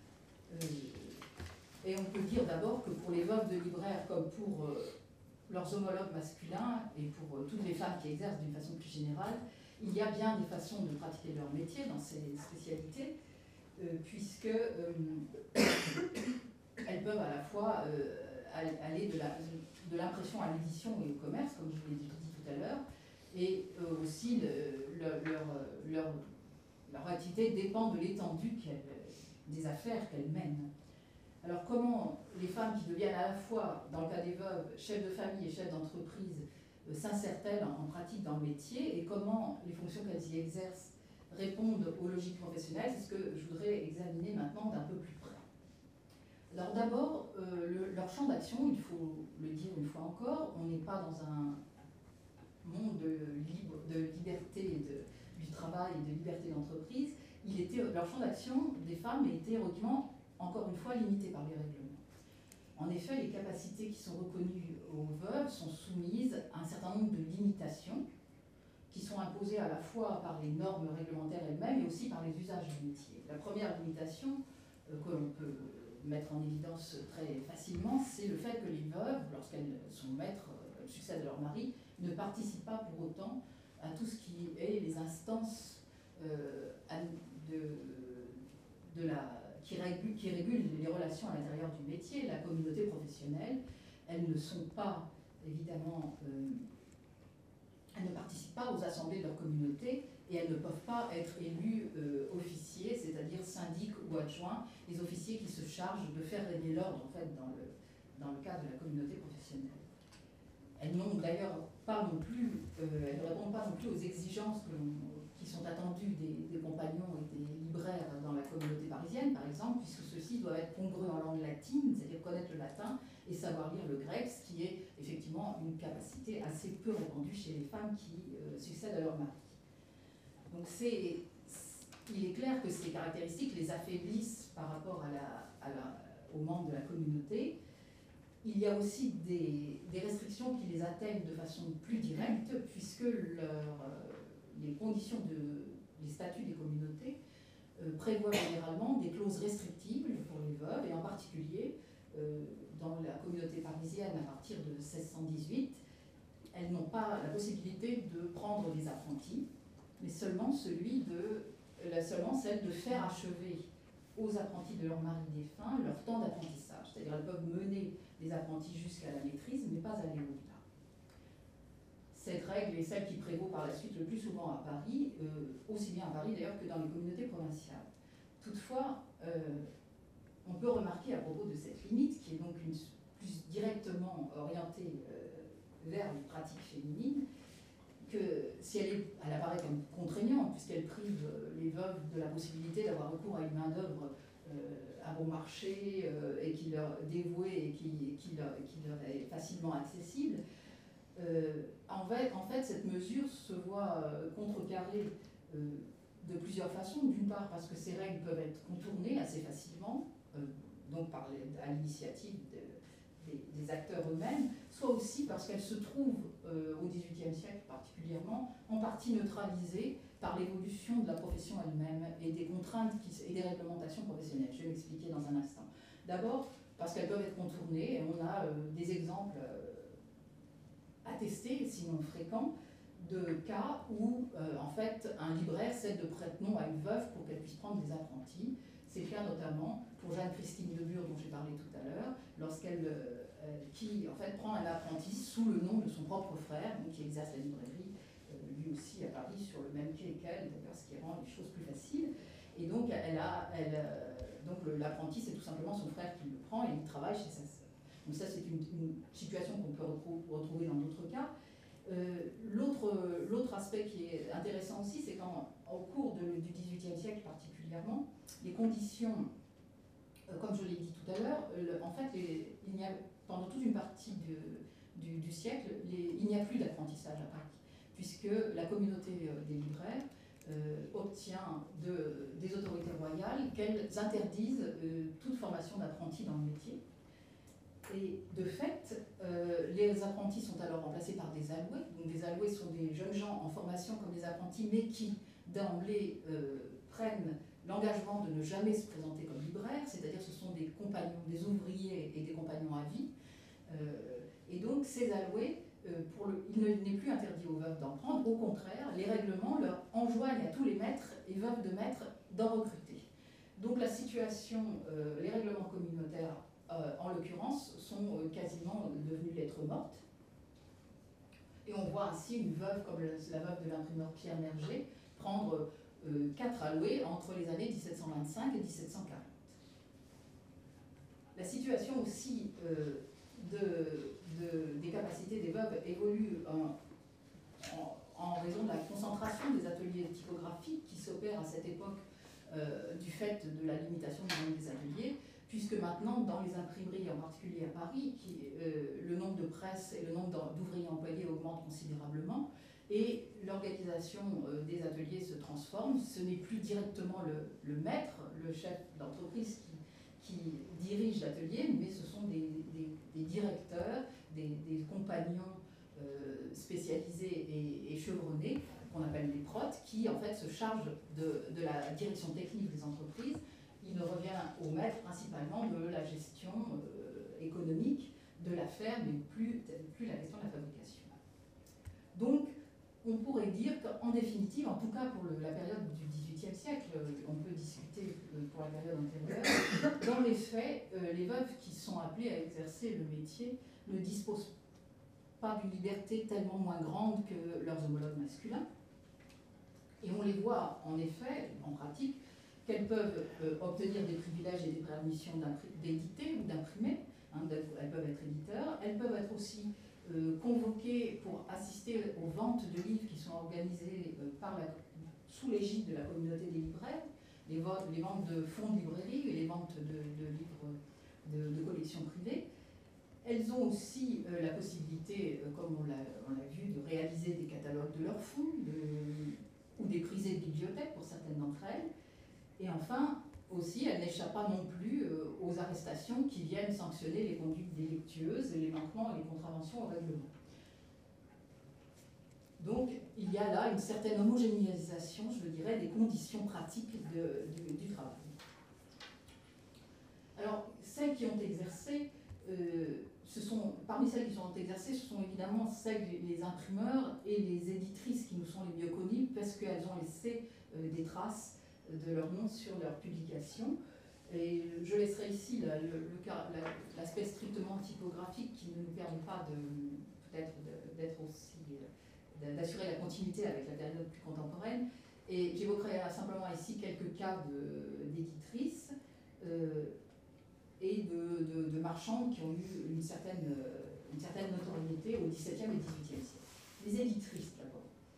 [SPEAKER 1] Et on peut dire d'abord que pour les veuves de libraires, comme pour leurs homologues masculins et pour toutes les femmes qui exercent d'une façon plus générale, il y a bien des façons de pratiquer leur métier dans ces spécialités, puisque elles peuvent à la fois aller de l'impression à l'édition et au commerce, comme je vous l'ai dit tout à l'heure, et aussi leur activité dépend de l'étendue des affaires qu'elles mènent. Alors comment les femmes qui deviennent à la fois, dans le cas des veuves, chefs de famille et chefs d'entreprise, s'insèrent-elles en pratique dans le métier, et comment les fonctions qu'elles y exercent répondent aux logiques professionnelles, c'est ce que je voudrais examiner maintenant d'un peu plus près. Alors d'abord, leur champ d'action, il faut le dire une fois encore, on n'est pas dans un monde libre, de liberté du travail et de liberté d'entreprise. Leur champ d'action des femmes est théoriquement, encore une fois, limité par les règlements. En effet, les capacités qui sont reconnues aux veuves sont soumises à un certain nombre de limitations qui sont imposées à la fois par les normes réglementaires elles-mêmes et aussi par les usages du métier. La première limitation que l'on peut mettre en évidence très facilement, c'est le fait que les veuves, lorsqu'elles sont maîtres, succèdent à leur mari, ne participent pas pour autant à tout ce qui est les instances qui régulent les relations à l'intérieur du métier, la communauté professionnelle. Elles ne sont pas, évidemment, elles ne participent pas aux assemblées de leur communauté et elles ne peuvent pas être élues officiers, c'est-à-dire syndics ou adjoints, les officiers qui se chargent de faire régner l'ordre en fait, dans le cadre de la communauté professionnelle. Elles n'ont d'ailleurs pas non plus, elles ne répondent pas non plus aux exigences qui sont attendues des compagnons et des libraires dans la communauté parisienne, par exemple, puisque ceux-ci doivent être congrès en langue latine, c'est-à-dire connaître le latin et savoir lire le grec, ce qui est effectivement une capacité assez peu répandue chez les femmes qui succèdent à leur mari. Donc il est clair que ces caractéristiques les affaiblissent par rapport aux membres de la communauté. Il y a aussi des restrictions qui les atteignent de façon plus directe, puisque les conditions les statuts des communautés prévoient généralement des clauses restrictives pour les veuves, et en particulier dans la communauté parisienne à partir de 1618, elles n'ont pas la possibilité de prendre des apprentis, mais seulement celle de faire achever aux apprentis de leur mari défunt leur temps d'apprentissage. C'est-à-dire elles peuvent mener les apprentis jusqu'à la maîtrise, mais pas aller au-delà. Cette règle est celle qui prévaut par la suite le plus souvent à Paris, aussi bien à Paris d'ailleurs que dans les communautés provinciales. Toutefois, on peut remarquer à propos de cette limite, qui est donc plus directement orientée vers les pratiques féminines, que si elle apparaît comme contraignante, puisqu'elle prive les veuves de la possibilité d'avoir recours à une main-d'œuvre à bon marché et qui leur dévouée et qui leur est facilement accessible. En fait, cette mesure se voit contrecarrée de plusieurs façons. D'une part, parce que ces règles peuvent être contournées assez facilement, donc à l'initiative des acteurs eux-mêmes, soit aussi parce qu'elles se trouvent, au XVIIIe siècle particulièrement, en partie neutralisées par l'évolution de la profession elle-même et des contraintes et des réglementations professionnelles. Je vais m'expliquer dans un instant. D'abord, parce qu'elles peuvent être contournées, et on a des exemples attestés, sinon fréquents, de cas où en fait un libraire cède de prête-nom à une veuve pour qu'elle puisse prendre des apprentis. C'est le cas notamment pour Jeanne-Christine Lebure dont j'ai parlé tout à l'heure, lorsqu'elle qui en fait prend un apprenti sous le nom de son propre frère, donc qui exerce la librairie lui aussi à Paris sur le même quai qu'elle, d'ailleurs, ce qui rend les choses plus faciles. Et donc donc l'apprenti c'est tout simplement son frère qui le prend et il travaille chez sa sœur. Donc ça c'est une situation qu'on peut retrouver dans d'autres cas. L'autre aspect qui est intéressant aussi, c'est qu'au cours du XVIIIe siècle particulièrement, les conditions, comme je l'ai dit tout à l'heure, en fait, pendant toute une partie du siècle, il n'y a plus d'apprentissage à Paris, puisque la communauté des libraires obtient des autorités royales qu'elles interdisent toute formation d'apprentis dans le métier. Et de fait, les apprentis sont alors remplacés par des alloués. Donc des alloués sont des jeunes gens en formation comme des apprentis, mais qui d'emblée prennent l'engagement de ne jamais se présenter comme libraires, c'est-à-dire ce sont des compagnons, des ouvriers et des compagnons à vie. Et donc ces alloués, il n'est plus interdit aux veuves d'en prendre, au contraire, les règlements leur enjoignent à tous les maîtres et veuves de maîtres d'en recruter. Donc la situation, les règlements communautaires en l'occurrence, sont quasiment devenus lettres mortes. Et on voit ainsi une veuve comme la veuve de l'imprimeur Pierre Merger prendre 4 alloués entre les années 1725 et 1740. La situation aussi des capacités des veuves évolue en raison de la concentration des ateliers typographiques qui s'opèrent à cette époque du fait de la limitation du nombre des ateliers, puisque maintenant, dans les imprimeries, en particulier à Paris, le nombre de presses et le nombre d'ouvriers employés augmentent considérablement, et l'organisation des ateliers se transforme. Ce n'est plus directement le maître, le chef d'entreprise qui dirige l'atelier, mais ce sont des directeurs, des compagnons spécialisés et chevronnés, qu'on appelle les protes, qui en fait se chargent de la direction technique des entreprises. Il revient au maître principalement de la gestion économique de l'affaire, mais plus la question de la fabrication. Donc, on pourrait dire qu'en définitive, en tout cas pour la période du XVIIIe siècle, on peut discuter pour la période antérieure, dans les faits, les veuves qui sont appelées à exercer le métier ne disposent pas d'une liberté tellement moins grande que leurs homologues masculins. Et on les voit en effet, en pratique, qu'elles peuvent obtenir des privilèges et des permissions d'éditer ou d'imprimer, elles peuvent être éditeurs, elles peuvent être aussi convoquées pour assister aux ventes de livres qui sont organisées sous l'égide de la communauté des libraires, les ventes de fonds de librairie et les ventes de livres de collections privées. Elles ont aussi la possibilité, comme on l'a vu, de réaliser des catalogues de leurs fonds ou des prisées de bibliothèques pour certaines d'entre elles. Et enfin, aussi, elles n'échappent pas non plus aux arrestations qui viennent sanctionner les conduites délictueuses et les manquements et les contraventions au règlement. Donc, il y a là une certaine homogénéisation, je dirais, des conditions pratiques du travail. Alors, celles qui ont exercé, parmi celles qui ont exercé, ce sont évidemment les imprimeurs et les éditrices qui nous sont les mieux connues, parce qu'elles ont laissé des traces de leur nom sur leur publication. Et je laisserai ici l'aspect strictement typographique qui ne nous permet pas d'assurer la continuité avec la période plus contemporaine. Et j'évoquerai simplement ici quelques cas d'éditrices et de marchands qui ont eu une certaine notoriété au XVIIe et XVIIIe siècle. Les éditrices, d'abord.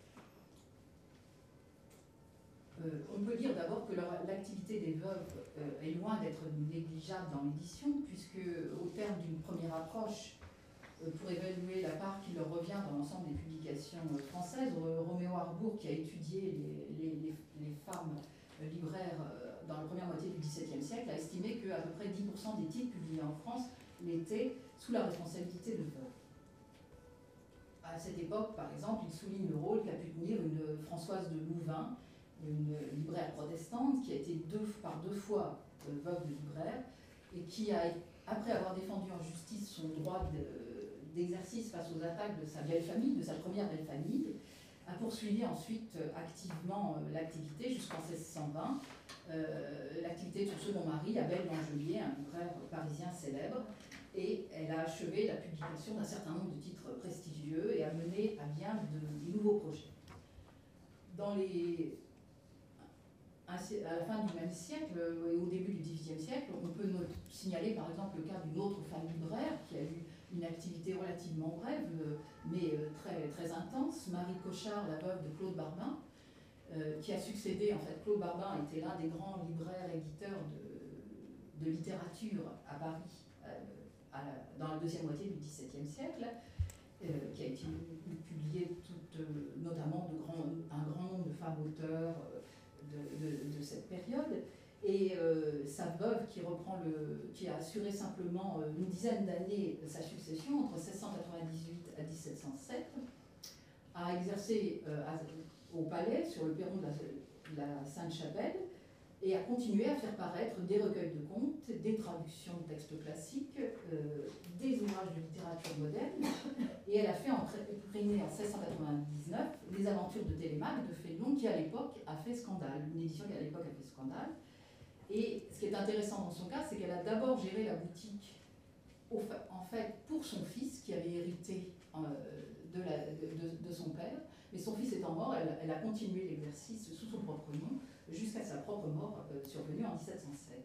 [SPEAKER 1] On peut dire d'abord que l'activité des veuves est loin d'être négligeable dans l'édition, puisque au terme d'une première approche, pour évaluer la part qui leur revient dans l'ensemble des publications françaises, Roméo Arbour, qui a étudié les femmes libraires dans la première moitié du XVIIe siècle, a estimé qu'à peu près 10% des titres publiés en France l'étaient sous la responsabilité de veuves. à cette époque, par exemple, il souligne le rôle qu'a pu tenir une Françoise de Louvain, une libraire protestante qui a été par deux fois veuve de libraire et qui a, après avoir défendu en justice son droit d'exercice face aux attaques de sa belle famille, de sa première belle famille, a poursuivi ensuite activement l'activité jusqu'en 1620, l'activité de son second mari, Abel Langelier, un libraire parisien célèbre, et elle a achevé la publication d'un certain nombre de titres prestigieux et a mené à bien de nouveaux projets. À la fin du même siècle et au début du XVIIIe siècle, on peut signaler par exemple le cas d'une autre femme libraire qui a eu une activité relativement brève, mais très, très intense, Marie Cochard, la veuve de Claude Barbin, qui a succédé, en fait, Claude Barbin était l'un des grands libraires éditeurs de littérature à Paris dans la deuxième moitié du XVIIe siècle, qui a été publié notamment un grand nombre de femmes auteurs de cette période. Et sa veuve, qui a assuré simplement une dizaine d'années sa succession, entre 1698 à 1707, a exercé au palais, sur le perron de la Sainte-Chapelle, et a continué à faire paraître des recueils de contes, des traductions de textes classiques, des ouvrages de littérature moderne, et elle a fait imprimer en 1699 les aventures de Télémaque de Fénelon, qui à l'époque a fait scandale, une édition qui à l'époque a fait scandale. Et ce qui est intéressant dans son cas, c'est qu'elle a d'abord géré la boutique en fait pour son fils qui avait hérité de son père, mais son fils étant mort, elle a continué l'exercice sous son propre nom jusqu'à sa propre mort survenue en 1707.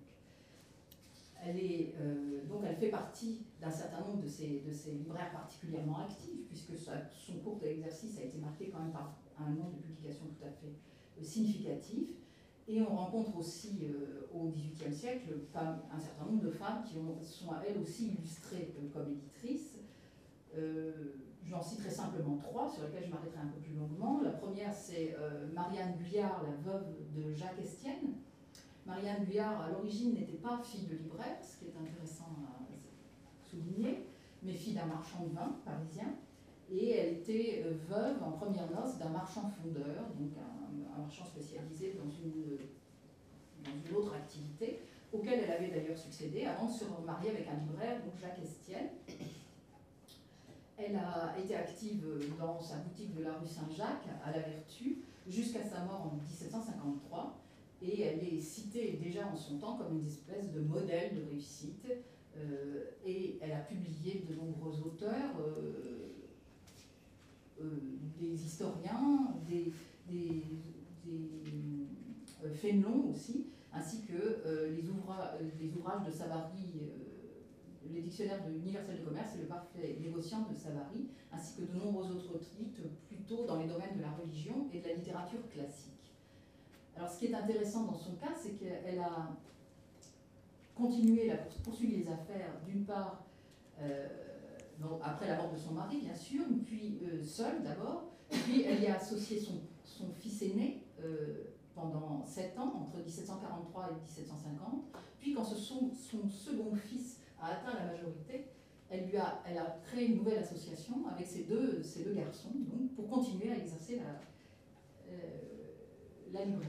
[SPEAKER 1] Donc elle fait partie d'un certain nombre de ces libraires particulièrement actifs, puisque son court exercice a été marqué quand même par un nombre de publications tout à fait significatif. Et on rencontre aussi au XVIIIe siècle un certain nombre de femmes qui sont elles aussi illustrées comme éditrices. J'en citerai simplement trois, sur lesquelles je m'arrêterai un peu plus longuement. La première, c'est Marianne Guyard, la veuve de Jacques Estienne. Marianne Guyard, à l'origine, n'était pas fille de libraire, ce qui est intéressant à souligner, mais fille d'un marchand de vin parisien. Et elle était veuve en première noces d'un marchand fondeur, donc un marchand spécialisé dans une autre activité, auquel elle avait d'ailleurs succédé avant de se remarier avec un libraire, donc Jacques Estienne. Elle a été active dans sa boutique de la rue Saint-Jacques, à La Vertu, jusqu'à sa mort en 1753. Et elle est citée déjà en son temps comme une espèce de modèle de réussite. Et elle a publié de nombreux auteurs, des historiens, des Fénelon aussi, ainsi que les ouvrages de Savary, les dictionnaires universel de commerce et le parfait négociant de Savary, ainsi que de nombreux autres titres, plutôt dans les domaines de la religion et de la littérature classique. Alors ce qui est intéressant dans son cas, c'est qu'elle a continué, elle a poursuivi les affaires, d'une part, après la mort de son mari, bien sûr, puis seule d'abord, puis elle y a associé son fils aîné pendant 7 ans, entre 1743 et 1750, puis quand son second fils a atteint la majorité, elle a créé une nouvelle association avec ces deux garçons, donc, pour continuer à exercer la librairie.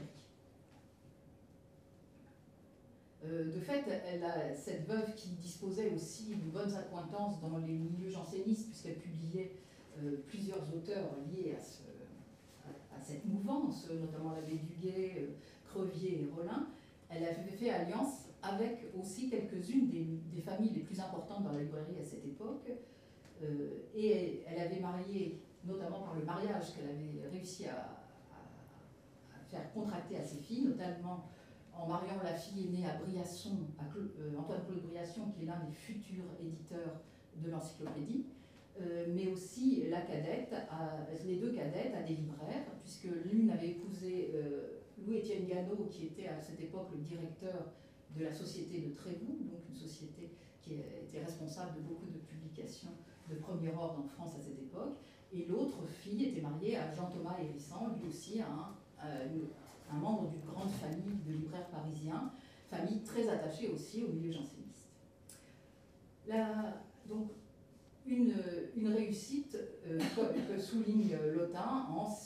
[SPEAKER 1] De fait, cette veuve qui disposait aussi de bonnes accointances dans les milieux jansénistes, puisqu'elle publiait plusieurs auteurs liés à cette mouvance, notamment l'abbé Duguay, Crevier et Rollin, elle avait fait alliance avec aussi quelques-unes des familles les plus importantes dans la librairie à cette époque. Et elle avait marié, notamment par le mariage qu'elle avait réussi à faire contracter à ses filles, notamment en mariant la fille aînée à Briasson, Antoine-Claude Briasson, qui est l'un des futurs éditeurs de l'encyclopédie, mais aussi les deux cadettes à des libraires, puisque l'une avait épousé Louis-Étienne Gannot, qui était à cette époque le directeur de la Société de Trévoux, donc une société qui était responsable de beaucoup de publications de premier ordre en France à cette époque, et l'autre fille était mariée à Jean-Thomas Hérisson, lui aussi un membre d'une grande famille de libraires parisiens, famille très attachée aussi au milieu janséniste. Donc, une réussite que souligne Lotin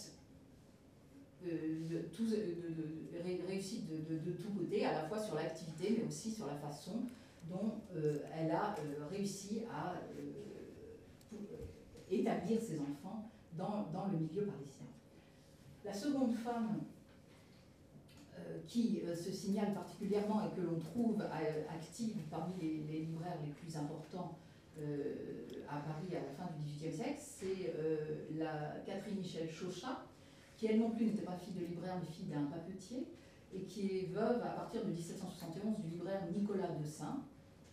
[SPEAKER 1] réussite de tous côtés, à la fois sur l'activité, mais aussi sur la façon dont elle a réussi à établir ses enfants dans le milieu parisien. La seconde femme qui se signale particulièrement et que l'on trouve active parmi les libraires les plus importants à Paris à la fin du XVIIIe siècle, c'est la Catherine Michel Chauchat, qui elle non plus n'était pas fille de libraire, mais fille d'un papetier, et qui est veuve à partir de 1771 du libraire Nicolas de Saint,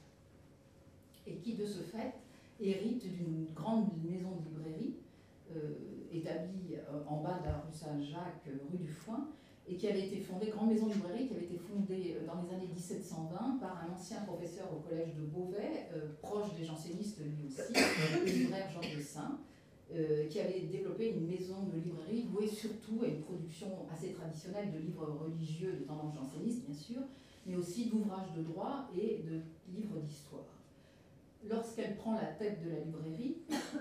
[SPEAKER 1] et qui de ce fait hérite d'une grande maison de librairie établie en bas de la rue Saint-Jacques, rue du Foin, et qui avait été fondée, grande maison de librairie, qui avait été fondée dans les années 1720 par un ancien professeur au collège de Beauvais, proche des jansénistes lui aussi, le libraire Georges de Saint, qui avait développé une maison de librairie vouée surtout à une production assez traditionnelle de livres religieux de tendance janséniste, bien sûr, mais aussi d'ouvrages de droit et de livres d'histoire. Lorsqu'elle prend la tête de la librairie,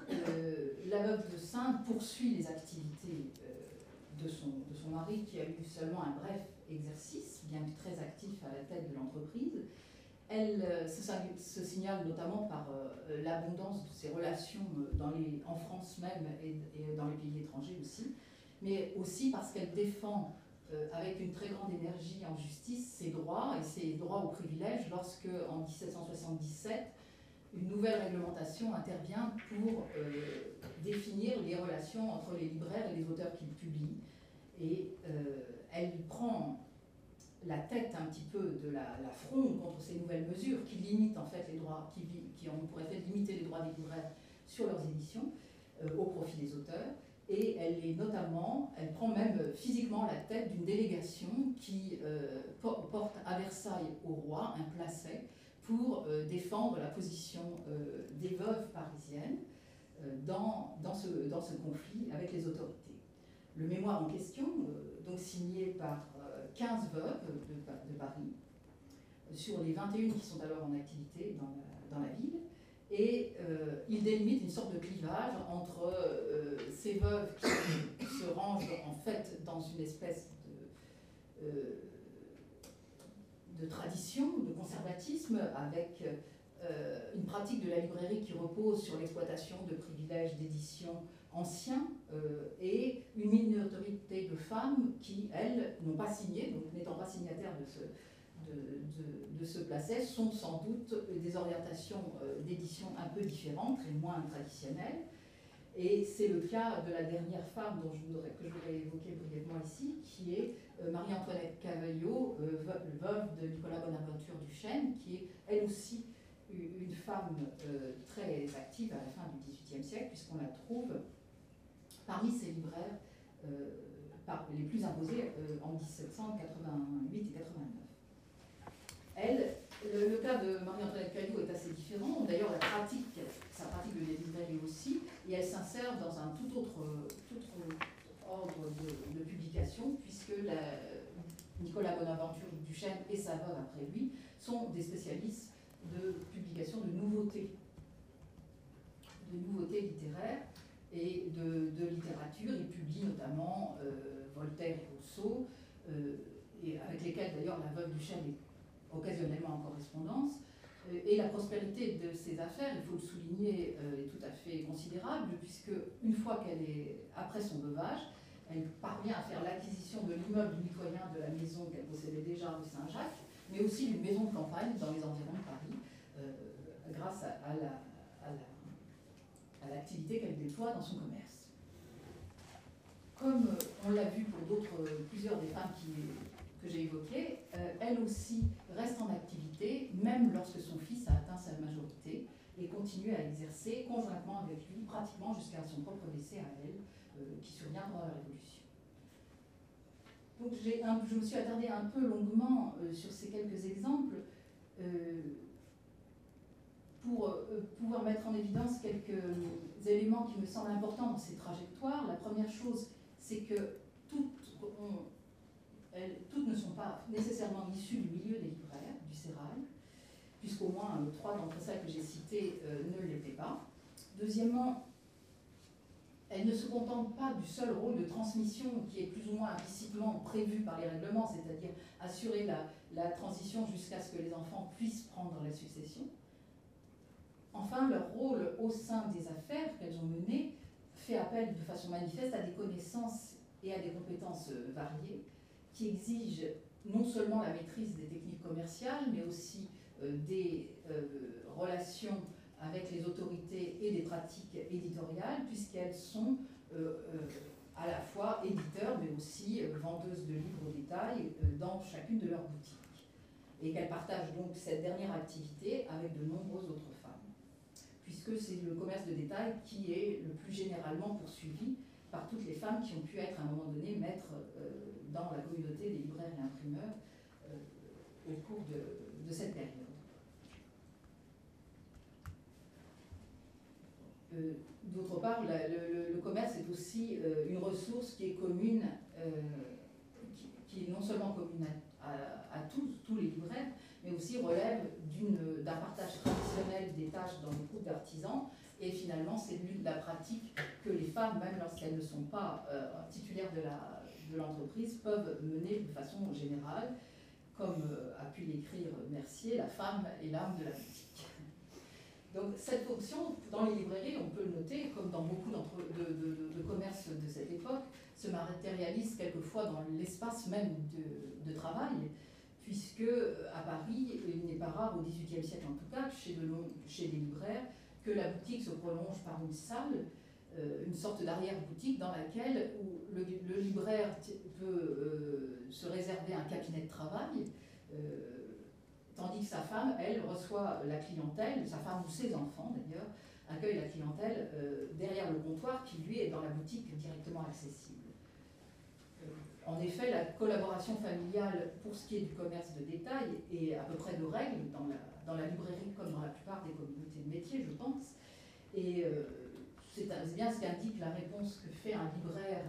[SPEAKER 1] la veuve de Saint poursuit les activités de son mari, qui a eu seulement un bref exercice, bien que très actif à la tête de l'entreprise. Elle se signale notamment par l'abondance de ses relations en France même et dans les pays étrangers aussi, mais aussi parce qu'elle défend avec une très grande énergie en justice ses droits et ses droits aux privilèges lorsque, en 1777, une nouvelle réglementation intervient pour définir les relations entre les libraires et les auteurs qu'ils publient. Et elle prend la tête un petit peu de la fronde contre ces nouvelles mesures qui limitent en fait les droits, qui on pourrait peut-être limiter les droits des libraires sur leurs éditions au profit des auteurs. Et elle prend même physiquement la tête d'une délégation qui porte à Versailles au roi un placet pour défendre la position des veuves parisiennes dans ce conflit avec les autorités. Le mémoire en question, donc signé par 15 veuves de Paris, sur les 21 qui sont alors en activité dans la ville, et il délimite une sorte de clivage entre ces veuves qui se rangent en fait dans une espèce de tradition, de conservatisme, avec une pratique de la librairie qui repose sur l'exploitation de privilèges d'édition anciens et une minorité de femmes qui, elles, n'ont pas signé, donc n'étant pas signataires de ce placet, sont sans doute des orientations d'édition un peu différentes et moins traditionnelles. Et c'est le cas de la dernière femme que je voudrais évoquer brièvement ici, qui est Marie-Antoinette Cavaillot, veuve de Nicolas Bonaventure du Chêne, qui est elle aussi une femme très active à la fin du XVIIIe siècle, puisqu'on la trouve parmi ces libraires les plus imposés en 1788 et 89. Le cas de Marie-Antoinette Cavaillot est assez différent. D'ailleurs, sa pratique de la librairie aussi, et elle s'insère dans un tout autre ordre de publication, puisque Nicolas Bonaventure du Chêne et sa veuve après lui sont des spécialistes de publication de nouveautés littéraires et de littérature. Ils publient notamment Voltaire et Rousseau, et avec lesquels d'ailleurs la veuve du Chêne est occasionnellement en correspondance. Et la prospérité de ces affaires, il faut le souligner, est tout à fait considérable, puisque une fois qu'elle est après son veuvage, elle parvient à faire l'acquisition de l'immeuble mitoyen de la maison qu'elle possédait déjà rue Saint-Jacques, mais aussi d'une maison de campagne dans les environs de Paris, grâce à l'activité qu'elle déploie dans son commerce. Comme on l'a vu pour plusieurs des femmes que j'ai évoquées, elle aussi reste en activité, même lorsque son fils a atteint sa majorité, et continue à exercer conjointement avec lui, pratiquement jusqu'à son propre décès à elle, qui survient pendant la Révolution. Donc je me suis attardée un peu longuement sur ces quelques exemples pour pouvoir mettre en évidence quelques éléments qui me semblent importants dans ces trajectoires. La première chose, c'est que toutes ne sont pas nécessairement issues du milieu des libraires, du sérail, puisqu'au moins 3 d'entre celles que j'ai citées ne l'étaient pas. Deuxièmement, elle ne se contente pas du seul rôle de transmission qui est plus ou moins implicitement prévu par les règlements, c'est-à-dire assurer la transition jusqu'à ce que les enfants puissent prendre la succession. Enfin, leur rôle au sein des affaires qu'elles ont menées fait appel de façon manifeste à des connaissances et à des compétences variées qui exigent non seulement la maîtrise des techniques commerciales, mais aussi des relations avec les autorités et des pratiques éditoriales, puisqu'elles sont à la fois éditeurs, mais aussi vendeuses de livres au détail dans chacune de leurs boutiques. Et qu'elles partagent donc cette dernière activité avec de nombreuses autres femmes, puisque c'est le commerce de détail qui est le plus généralement poursuivi par toutes les femmes qui ont pu être à un moment donné maîtres dans la communauté des libraires et imprimeurs au cours de cette période. D'autre part, le commerce est aussi une ressource qui est commune, qui est non seulement commune à tous les libraires, mais aussi relève d'un partage traditionnel des tâches dans les groupes d'artisans. Et finalement, c'est la pratique que les femmes, même lorsqu'elles ne sont pas titulaires de l'entreprise, peuvent mener de façon générale. Comme a pu l'écrire Mercier, la femme est l'âme de la boutique. Donc cette fonction, dans les librairies, on peut le noter, comme dans beaucoup de commerces de cette époque, se matérialise quelquefois dans l'espace même de travail, puisque à Paris, il n'est pas rare, au XVIIIe siècle en tout cas, chez des libraires, que la boutique se prolonge par une salle, une sorte d'arrière-boutique dans laquelle le libraire peut se réserver un cabinet de travail, tandis que sa femme, elle, reçoit la clientèle, sa femme ou ses enfants d'ailleurs, accueille la clientèle derrière le comptoir qui lui est dans la boutique directement accessible. En effet, la collaboration familiale pour ce qui est du commerce de détail est à peu près de règle dans la librairie comme dans la plupart des communautés de métiers, je pense. Et c'est bien ce qu'indique la réponse que fait un libraire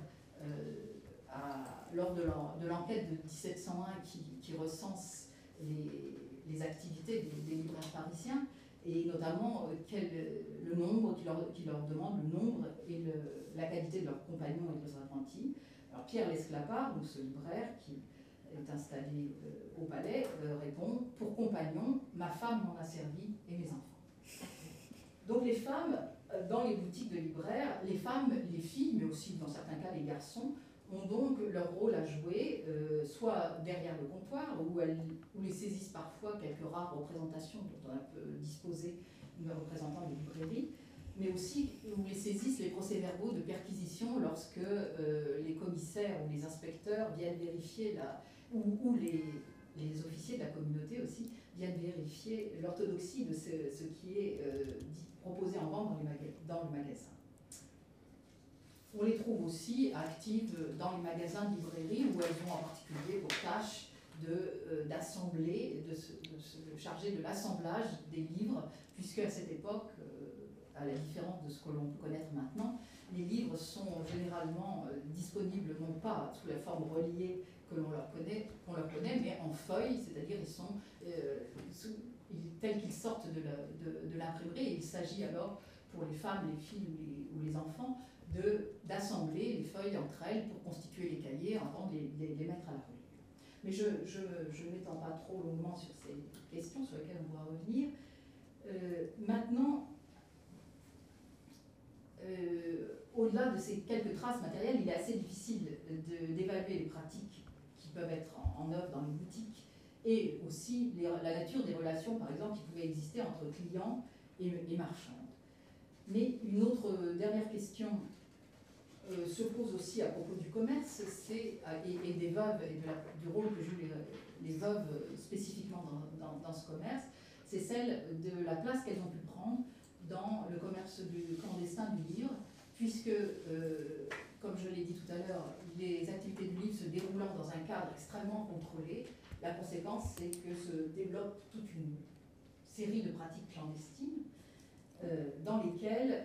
[SPEAKER 1] lors de l'enquête de 1701 qui recense les activités des libraires parisiens, et notamment le nombre, qui leur demande le nombre et la qualité de leurs compagnons et de leurs apprentis. Alors Pierre Lesclapart, donc ce libraire qui est installé au Palais, répond « Pour compagnon, ma femme m'en a servi et mes enfants ». Donc les femmes, dans les boutiques de libraires, les femmes, les filles, mais aussi dans certains cas les garçons, ont donc leur rôle à jouer, soit derrière le comptoir, où les saisissent parfois quelques rares représentations dont on a disposé de représentants des librairies, mais aussi où les saisissent les procès-verbaux de perquisition lorsque les commissaires ou les inspecteurs viennent vérifier, ou les officiers de la communauté aussi, viennent vérifier l'orthodoxie de ce qui est proposé en vente dans le magasin. On les trouve aussi actives dans les magasins de librairie où elles ont en particulier pour tâche d'assembler, de se charger de l'assemblage des livres, puisque à cette époque, à la différence de ce que l'on peut connaître maintenant, les livres sont généralement disponibles non pas sous la forme reliée que l'on leur connaît, mais en feuilles, c'est-à-dire ils sont tels qu'ils sortent de l'imprimerie. Il s'agit alors pour les femmes, les filles ou les enfants d'assembler les feuilles entre elles pour constituer les cahiers avant de les mettre à la reliure. Mais je ne m'étends pas trop longuement sur ces questions sur lesquelles on va revenir. Maintenant, au-delà de ces quelques traces matérielles, il est assez difficile d'évaluer les pratiques qui peuvent être en œuvre dans les boutiques et aussi la nature des relations, par exemple, qui pouvaient exister entre clients et marchandes. Mais une autre dernière question se pose aussi à propos du commerce et des veuves et du rôle que jouent les veuves spécifiquement dans ce commerce, c'est celle de la place qu'elles ont pu prendre dans le commerce clandestin du livre, puisque, comme je l'ai dit tout à l'heure, les activités du livre se déroulant dans un cadre extrêmement contrôlé, la conséquence, c'est que se développe toute une série de pratiques clandestines dans lesquelles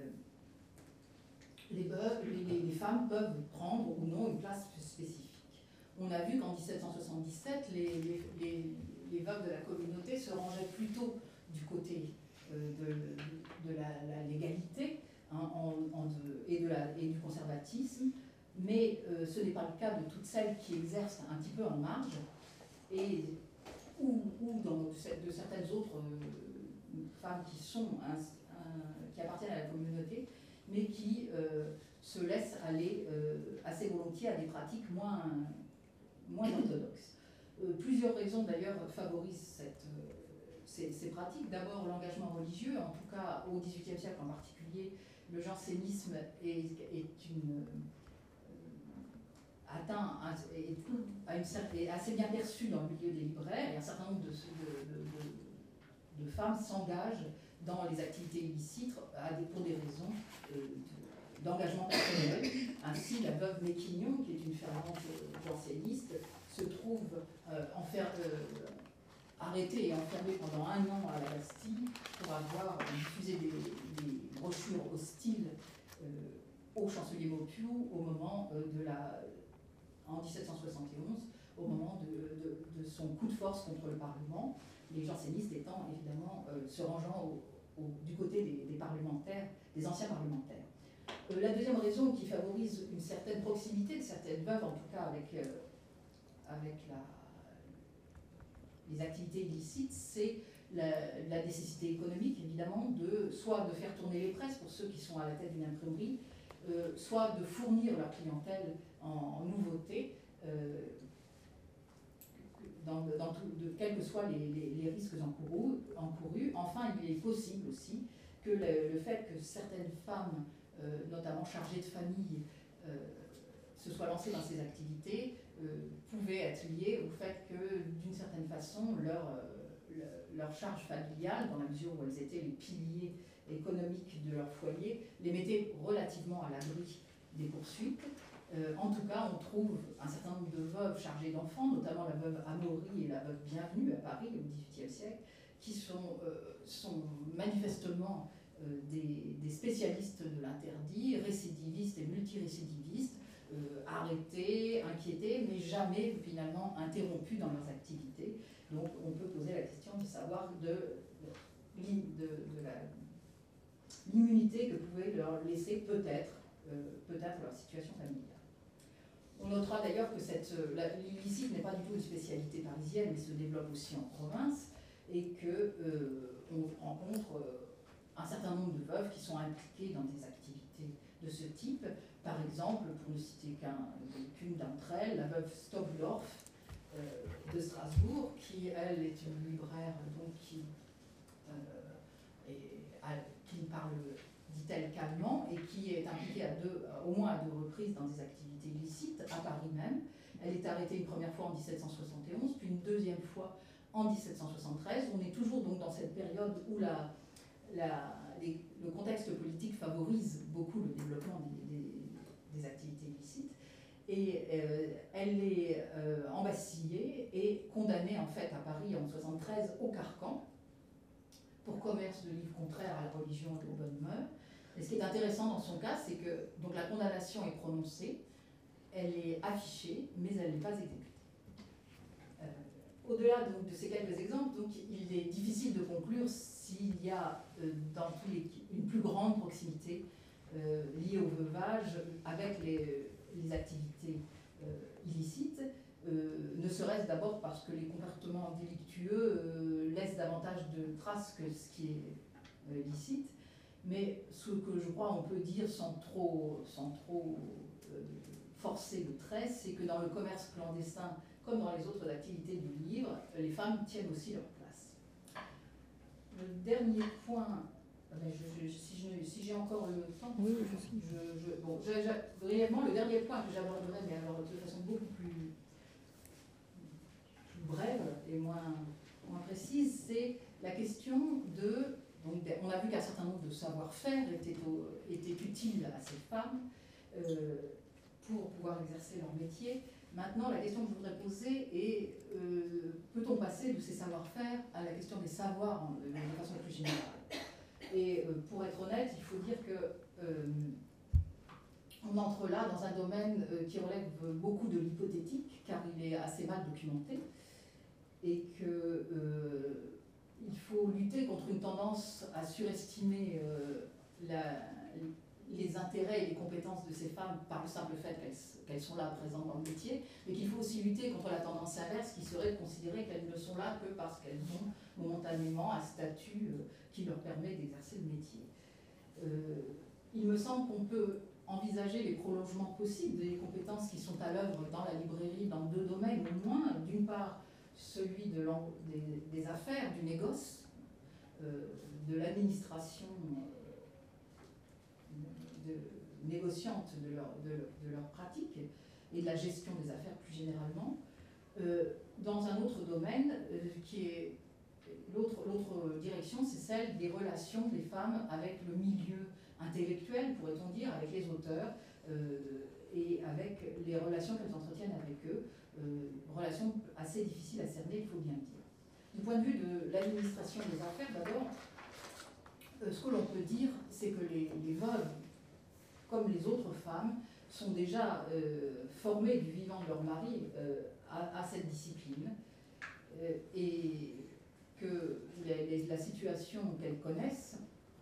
[SPEAKER 1] les femmes peuvent prendre ou non une place spécifique. On a vu qu'en 1777, les veuves de la communauté se rangeaient plutôt du côté la légalité hein, et du conservatisme, mais ce n'est pas le cas de toutes celles qui exercent un petit peu en marge, ou de certaines autres femmes qui appartiennent à la communauté, mais qui se laissent aller assez volontiers à des pratiques moins orthodoxes. Plusieurs raisons d'ailleurs favorisent ces pratiques. D'abord l'engagement religieux, en tout cas au XVIIIe siècle en particulier, le jansénisme est assez bien perçu dans le milieu des libraires, et un certain nombre de femmes s'engagent dans les activités illicites pour des raisons d'engagement personnel. Ainsi, la veuve Méquignon, qui est une fervente janséniste, se trouve arrêtée et enfermée pendant 1 an à la Bastille pour avoir diffusé des brochures hostiles au chancelier Maupeou au moment en 1771, au moment de son coup de force contre le Parlement, les jansénistes étant évidemment se rangeant du côté des parlementaires, des anciens parlementaires. La deuxième raison qui favorise une certaine proximité de certaines veuves, en tout cas avec les activités illicites, c'est la nécessité économique, évidemment, soit de faire tourner les presses pour ceux qui sont à la tête d'une imprimerie, soit de fournir leur clientèle en nouveautés, quels que soient les risques encourus. Enfin, il est possible aussi que le fait que certaines femmes, notamment chargées de famille, se soient lancées dans ces activités, pouvait être lié au fait que, d'une certaine façon, leur charge familiale, dans la mesure où elles étaient les piliers économiques de leur foyer, les mettait relativement à l'abri des poursuites. En tout cas, on trouve un certain nombre de veuves chargées d'enfants, notamment la veuve Amaury et la veuve Bienvenue à Paris au XVIIIe siècle, qui sont manifestement des spécialistes de l'interdit, récidivistes et multirécidivistes, arrêtés, inquiétés, mais jamais finalement interrompus dans leurs activités. Donc on peut poser la question de savoir de l'immunité que pouvait leur laisser peut-être leur situation familiale. On notera d'ailleurs que l'illicite n'est pas du tout une spécialité parisienne, mais se développe aussi en province, et qu'on rencontre un certain nombre de veuves qui sont impliquées dans des activités de ce type. Par exemple, pour ne citer qu'une d'entre elles, la veuve Stockdorf de Strasbourg, qui elle est une libraire donc qui parle, dit-elle, qu'allemand, et qui est impliquée au moins à 2 reprises dans des activités illicites, à Paris même. Elle est arrêtée une première fois en 1771, puis une deuxième fois en 1773. On est toujours donc dans cette période où le contexte politique favorise beaucoup le développement des activités illicites. Et elle est embastillée et condamnée en fait à Paris en 1973 au carcan pour commerce de livres contraires à la religion et aux bonnes mœurs. Et ce qui est intéressant dans son cas, c'est que donc, la condamnation est prononcée, elle est affichée, mais elle n'est pas exécutée. Au-delà donc, de ces quelques exemples, donc, il est difficile de conclure s'il y a dans tous une plus grande proximité liée au veuvage avec les activités illicites, ne serait-ce d'abord parce que les comportements délictueux laissent davantage de traces que ce qui est licite, mais ce que je crois on peut dire sans trop forcer le trait, c'est que dans le commerce clandestin, comme dans les autres activités du livre, les femmes tiennent aussi leur place. Le dernier point, si j'ai encore le temps,
[SPEAKER 2] oui,
[SPEAKER 1] brièvement, le dernier point que j'aborderai, mais alors de façon beaucoup plus brève et moins précise, c'est la question de... Donc, on a vu qu'un certain nombre de savoir-faire étaient utiles à ces femmes pour pouvoir exercer leur métier. Maintenant, la question que je voudrais poser est peut-on passer de ces savoir-faire à la question des savoirs de façon plus générale? Et pour être honnête, il faut dire que on entre là dans un domaine qui relève beaucoup de l'hypothétique, car il est assez mal documenté, et que il faut lutter contre une tendance à surestimer les intérêts et les compétences de ces femmes par le simple fait qu'elles sont là présentes dans le métier, mais qu'il faut aussi lutter contre la tendance inverse qui serait de considérer qu'elles ne sont là que parce qu'elles ont momentanément un statut qui leur permet d'exercer le métier. Il me semble qu'on peut envisager les prolongements possibles des compétences qui sont à l'œuvre dans la librairie dans deux domaines au moins. D'une part, celui des affaires, du négoce, de l'administration négociante de leur pratique et de la gestion des affaires plus généralement. Dans un autre domaine qui est l'autre direction, c'est celle des relations des femmes avec le milieu intellectuel, pourrait-on dire, avec les auteurs et avec les relations qu'elles entretiennent avec eux, relations assez difficiles à cerner, il faut bien le dire. Du point de vue de l'administration des affaires, d'abord, ce que l'on peut dire, c'est que les veuves, comme les autres femmes, sont déjà formées du vivant de leur mari à cette discipline, et que la situation qu'elles connaissent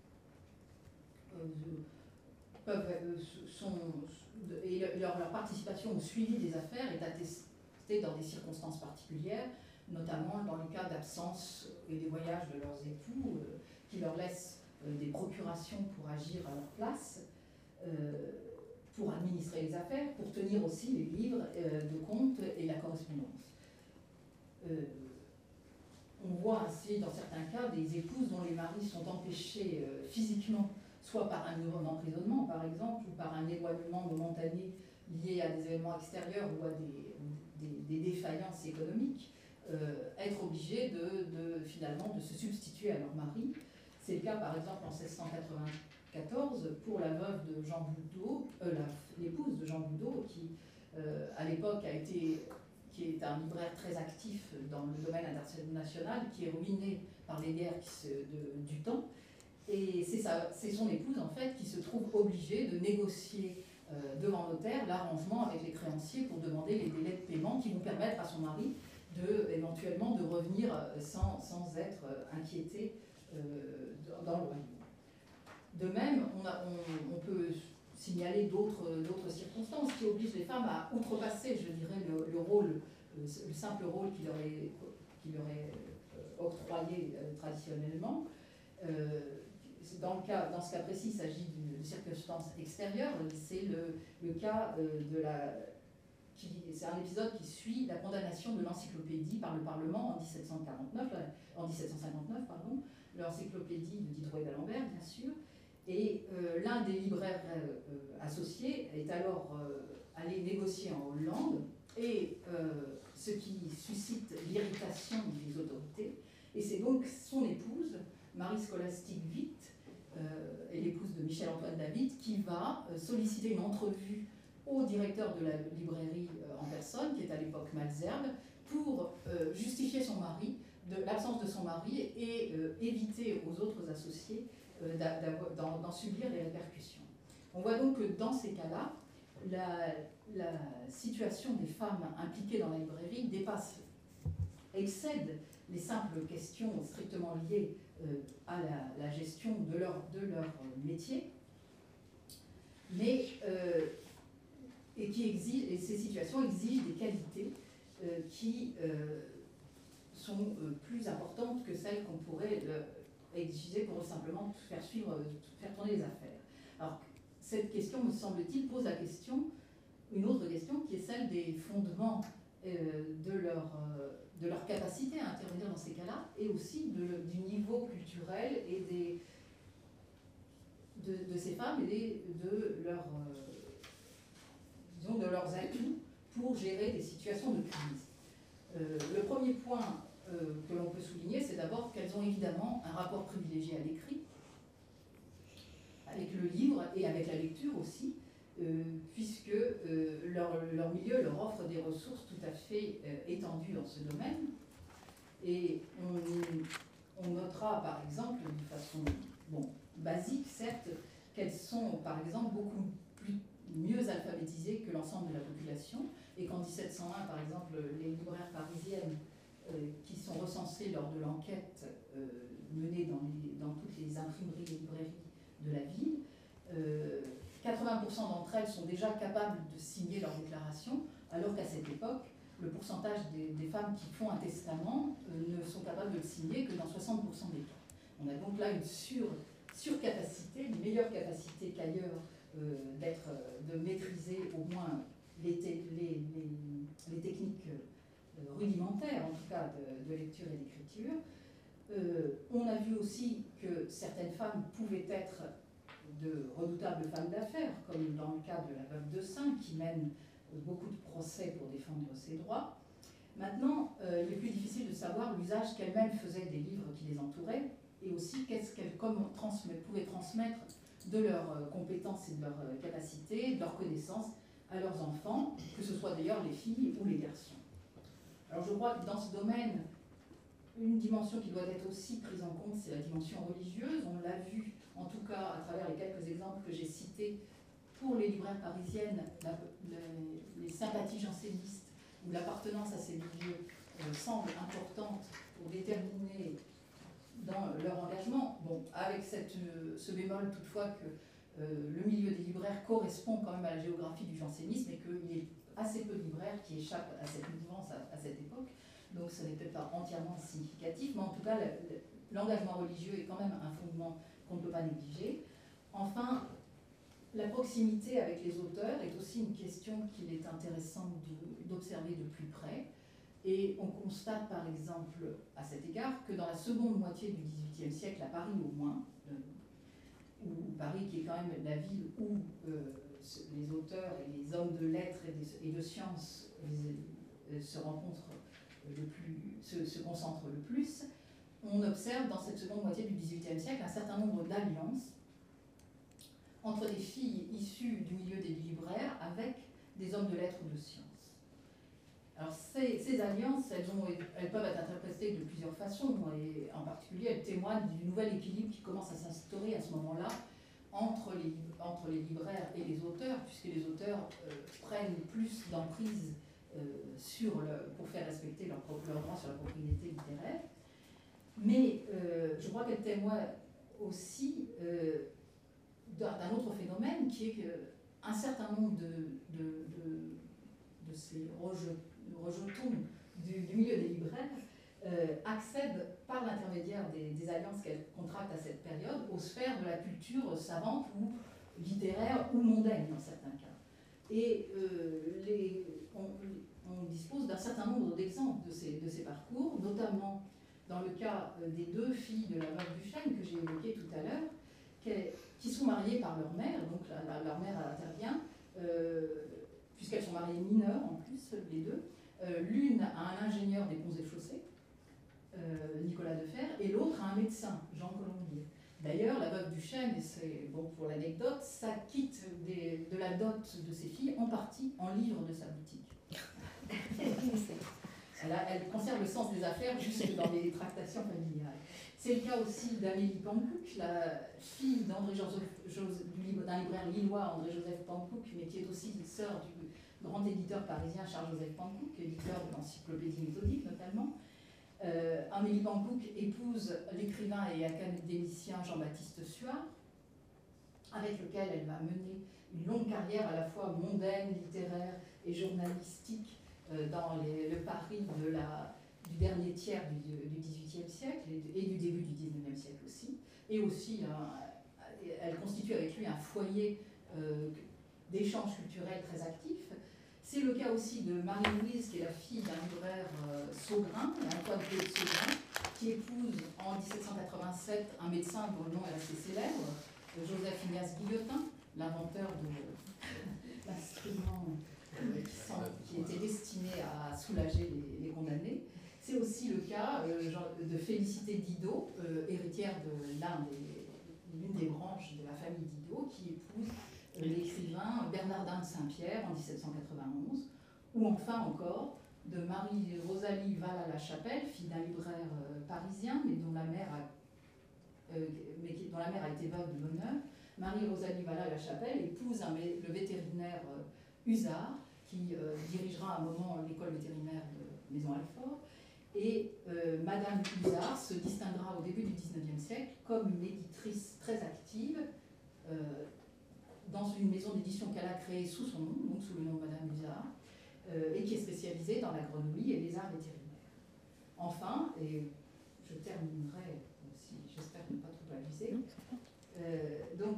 [SPEAKER 1] et leur participation au suivi des affaires est attestée dans des circonstances particulières, notamment dans le cas d'absence et des voyages de leurs époux qui leur laissent des procurations pour agir à leur place, pour administrer les affaires, pour tenir aussi les livres de compte et la correspondance. On voit ainsi dans certains cas des épouses dont les maris sont empêchés physiquement, soit par un emprisonnement par exemple, ou par un éloignement momentané lié à des événements extérieurs ou à des défaillances économiques, être obligés finalement de se substituer à leur mari. C'est le cas par exemple en 1694 pour la veuve de Jean Boudot, l'épouse de Jean Boudot, qui à l'époque qui est un libraire très actif dans le domaine international, qui est ruiné par les guerres du temps. Et c'est son épouse, en fait, qui se trouve obligée de négocier devant notaire l'arrangement avec les créanciers pour demander les délais de paiement qui vont permettre à son mari éventuellement de revenir sans être inquiété dans le royaume. De même, on peut signaler d'autres circonstances qui obligent les femmes à outrepasser, je dirais, le simple rôle qui leur est octroyé traditionnellement. Dans ce cas précis, il s'agit d'une circonstance extérieure. C'est le cas c'est un épisode qui suit la condamnation de l'encyclopédie par le Parlement en 1759, l'encyclopédie de Diderot et d'Alembert, bien sûr. Et l'un des libraires associés est alors allé négocier en Hollande, et ce qui suscite l'irritation des autorités. Et c'est donc son épouse, Marie Scolastique Witt, et l'épouse de Michel-Antoine David, qui va solliciter une entrevue au directeur de la librairie en personne, qui est à l'époque Malesherbes, pour justifier l'absence de son mari et éviter aux autres associés d'en subir les répercussions. On voit donc que dans ces cas-là, la situation des femmes impliquées dans la librairie excède les simples questions strictement liées à la gestion de leur métier, mais et ces situations exigent des qualités qui sont plus importantes que celles qu'on pourrait exiger pour simplement faire tourner les affaires. Alors, cette question, me semble-t-il, pose une autre question qui est celle des fondements de leur capacité à intervenir dans ces cas-là, et aussi du niveau culturel et de ces femmes et de leurs atouts pour gérer des situations de crise. Le premier point que l'on peut souligner, c'est d'abord qu'elles ont évidemment un rapport privilégié à l'écrit, avec le livre et avec la lecture aussi, puisque leur milieu leur offre des ressources tout à fait étendues dans ce domaine. Et on notera par exemple, de façon basique certes, qu'elles sont par exemple beaucoup mieux alphabétisées que l'ensemble de la population, et qu'en 1701 par exemple les libraires parisiennes qui sont recensées recensées lors de l'enquête menée dans toutes les imprimeries et librairies de la ville, 80% d'entre elles sont déjà capables de signer leur déclaration, alors qu'à cette époque, le pourcentage des femmes qui font un testament ne sont capables de le signer que dans 60% des cas. On a donc là une surcapacité, une meilleure capacité qu'ailleurs de maîtriser au moins les techniques rudimentaires, en tout cas de lecture et d'écriture. On a vu aussi que certaines femmes pouvaient être de redoutables femmes d'affaires, comme dans le cas de la veuve de Saint, qui mène beaucoup de procès pour défendre ses droits. Maintenant, il est plus difficile de savoir l'usage qu'elle-même faisait des livres qui les entouraient, et aussi qu'est-ce qu'elle pouvait transmettre de leurs compétences et de leurs capacités, de leurs connaissances à leurs enfants, que ce soit d'ailleurs les filles ou les garçons. Alors je crois que dans ce domaine, une dimension qui doit être aussi prise en compte, c'est la dimension religieuse. On l'a vu, en tout cas, à travers les quelques exemples que j'ai cités, pour les libraires parisiennes, les sympathies jansénistes ou l'appartenance à ces milieux semble importante pour déterminer dans leur engagement. Bon, avec ce bémol toutefois que le milieu des libraires correspond quand même à la géographie du jansénisme et qu'il y ait assez peu de libraires qui échappent à cette mouvance à cette époque. Donc ce n'est peut-être pas entièrement significatif, mais en tout cas l'engagement religieux est quand même un fondement qu'on ne peut pas négliger. Enfin, la proximité avec les auteurs est aussi une question qu'il est intéressant d'observer de plus près. Et on constate par exemple à cet égard que dans la seconde moitié du XVIIIe siècle, à Paris au moins, où Paris qui est quand même la ville où les auteurs et les hommes de lettres et de sciences se rencontrent se concentrent le plus, on observe dans cette seconde moitié du XVIIIe siècle un certain nombre d'alliances entre des filles issues du milieu des libraires avec des hommes de lettres ou de sciences. Alors ces alliances, elles peuvent être interprétées de plusieurs façons, et en particulier elles témoignent du nouvel équilibre qui commence à s'instaurer à ce moment-là entre les libraires et les auteurs, puisque les auteurs prennent plus d'emprise pour faire respecter leurs droits sur la propriété littéraire. Mais je crois qu'elle témoigne aussi d'un autre phénomène qui est qu'un certain nombre de ces rejetons du milieu des libraires accèdent par l'intermédiaire des alliances qu'elles contractent à cette période aux sphères de la culture savante ou littéraire ou mondaine dans certains cas. Et on dispose d'un certain nombre d'exemples de ces parcours, notamment dans le cas des deux filles de la veuve Duchesne que j'ai évoquées tout à l'heure, qui sont mariées par leur mère, donc leur mère intervient, puisqu'elles sont mariées mineures en plus, les deux. L'une a un ingénieur des ponts et chaussées, Nicolas Defer, et l'autre a un médecin, Jean Colombier. D'ailleurs, la veuve Duchesne, et c'est bon pour l'anecdote, s'acquitte de la dot de ses filles en partie en livres de sa boutique. Elle conserve le sens des affaires jusque dans les tractations familiales. C'est le cas aussi d'Amélie Panckoucke, la fille d'un libraire lillois, André-Joseph Panckoucke, mais qui est aussi sœur du grand éditeur parisien Charles-Joseph Panckoucke, éditeur de l'encyclopédie méthodique notamment. Amélie Panckoucke épouse l'écrivain et académicien Jean-Baptiste Suard, avec lequel elle va mener une longue carrière à la fois mondaine, littéraire et journalistique dans le Paris du dernier tiers du XVIIIe siècle et du début du XIXe siècle aussi. Et aussi, elle constitue avec lui un foyer d'échanges culturels très actif. C'est le cas aussi de Marie-Louise, qui est la fille d'un libraire Saugrain, Antoine Claude Saugrain, qui épouse en 1787 un médecin dont le nom est assez célèbre, Joseph Ignace Guillotin, l'inventeur de l'instrument qui était destiné à soulager les condamnés. C'est aussi le cas de Félicité Didot, héritière de l'une des branches de la famille Didot, qui épouse l'écrivain Bernardin de Saint-Pierre en 1791, ou enfin encore de Marie-Rosalie Valla-la-Chapelle, fille d'un libraire parisien, mais dont la mère a été veuve de l'honneur. Marie-Rosalie Valla-la-Chapelle épouse le vétérinaire Husard, qui dirigera à un moment l'école vétérinaire de Maison-Alfort. Et Madame Huzard se distinguera au début du XIXe siècle comme une éditrice très active dans une maison d'édition qu'elle a créée sous son nom, donc sous le nom de Madame Huzard, et qui est spécialisée dans la grenouille et les arts vétérinaires. Enfin, et je terminerai aussi, j'espère ne pas trop abuser, donc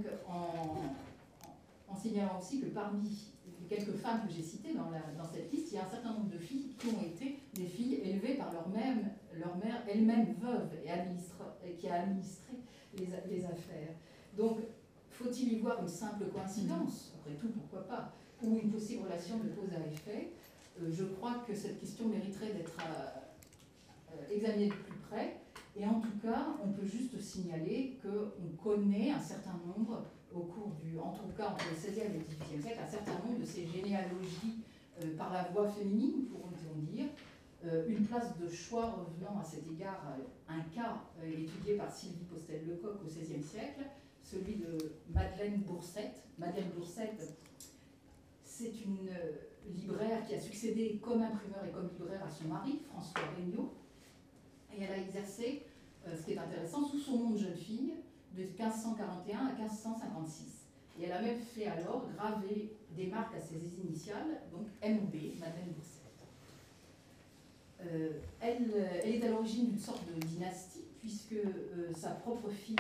[SPEAKER 1] en signalant aussi que parmi les quelques femmes que j'ai citées dans cette liste, il y a un certain nombre de filles qui ont été des filles élevées par leur mère elle-même veuve et qui a administré les affaires. Donc, faut-il y voir une simple coïncidence, après tout, pourquoi pas, ou une possible relation de cause à effet? Je crois que cette question mériterait d'être examinée de plus près. Et en tout cas, on peut juste signaler qu'on connaît un certain nombre, au cours en tout cas entre le XVIe et le XVIIIe siècle, un certain nombre de ces généalogies par la voie féminine, pourrait-on dire, une place de choix revenant à cet égard un cas étudié par Sylvie Postel-Lecoq au XVIe siècle, celui de Madeleine Boursette. Madeleine Boursette, c'est une libraire qui a succédé comme imprimeur et comme libraire à son mari, François Regnault. Et elle a exercé, ce qui est intéressant, sous son nom de jeune fille, de 1541 à 1556. Et elle a même fait alors graver des marques à ses initiales, donc MB, Madeleine Boursette. Elle est à l'origine d'une sorte de dynastie, puisque sa propre fille,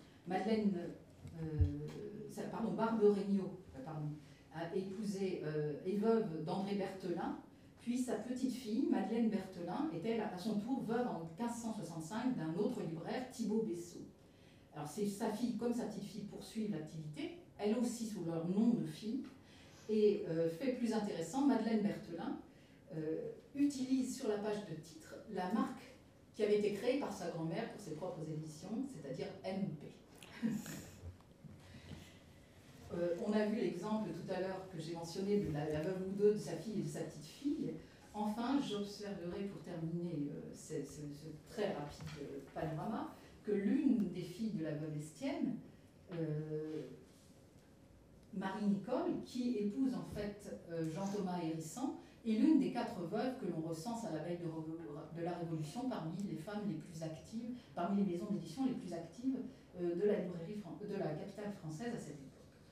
[SPEAKER 1] Barbe Regnault, a épousé et veuve d'André Berthelin. Puis sa petite fille, Madeleine Berthelin, était à son tour veuve en 1565 d'un autre libraire, Thibaut Bessot. Alors c'est sa fille, comme sa petite fille, poursuivent l'activité, elle aussi sous leur nom de fille. Et fait plus intéressant, Madeleine Berthelin utilise sur la page de titre la marque qui avait été créée par sa grand-mère pour ses propres éditions, c'est-à-dire MP. On a vu l'exemple tout à l'heure que j'ai mentionné de la veuve ou deux de sa fille et de sa petite fille. Enfin, j'observerai pour terminer ce très rapide panorama que l'une des filles de la veuve Estienne, Marie-Nicole, qui épouse en fait Jean-Thomas Hérisson, est l'une des 4 veuves que l'on recense à la veille de la Révolution parmi les femmes les plus actives, parmi les maisons d'édition les plus actives de la librairie de la capitale française à cette époque.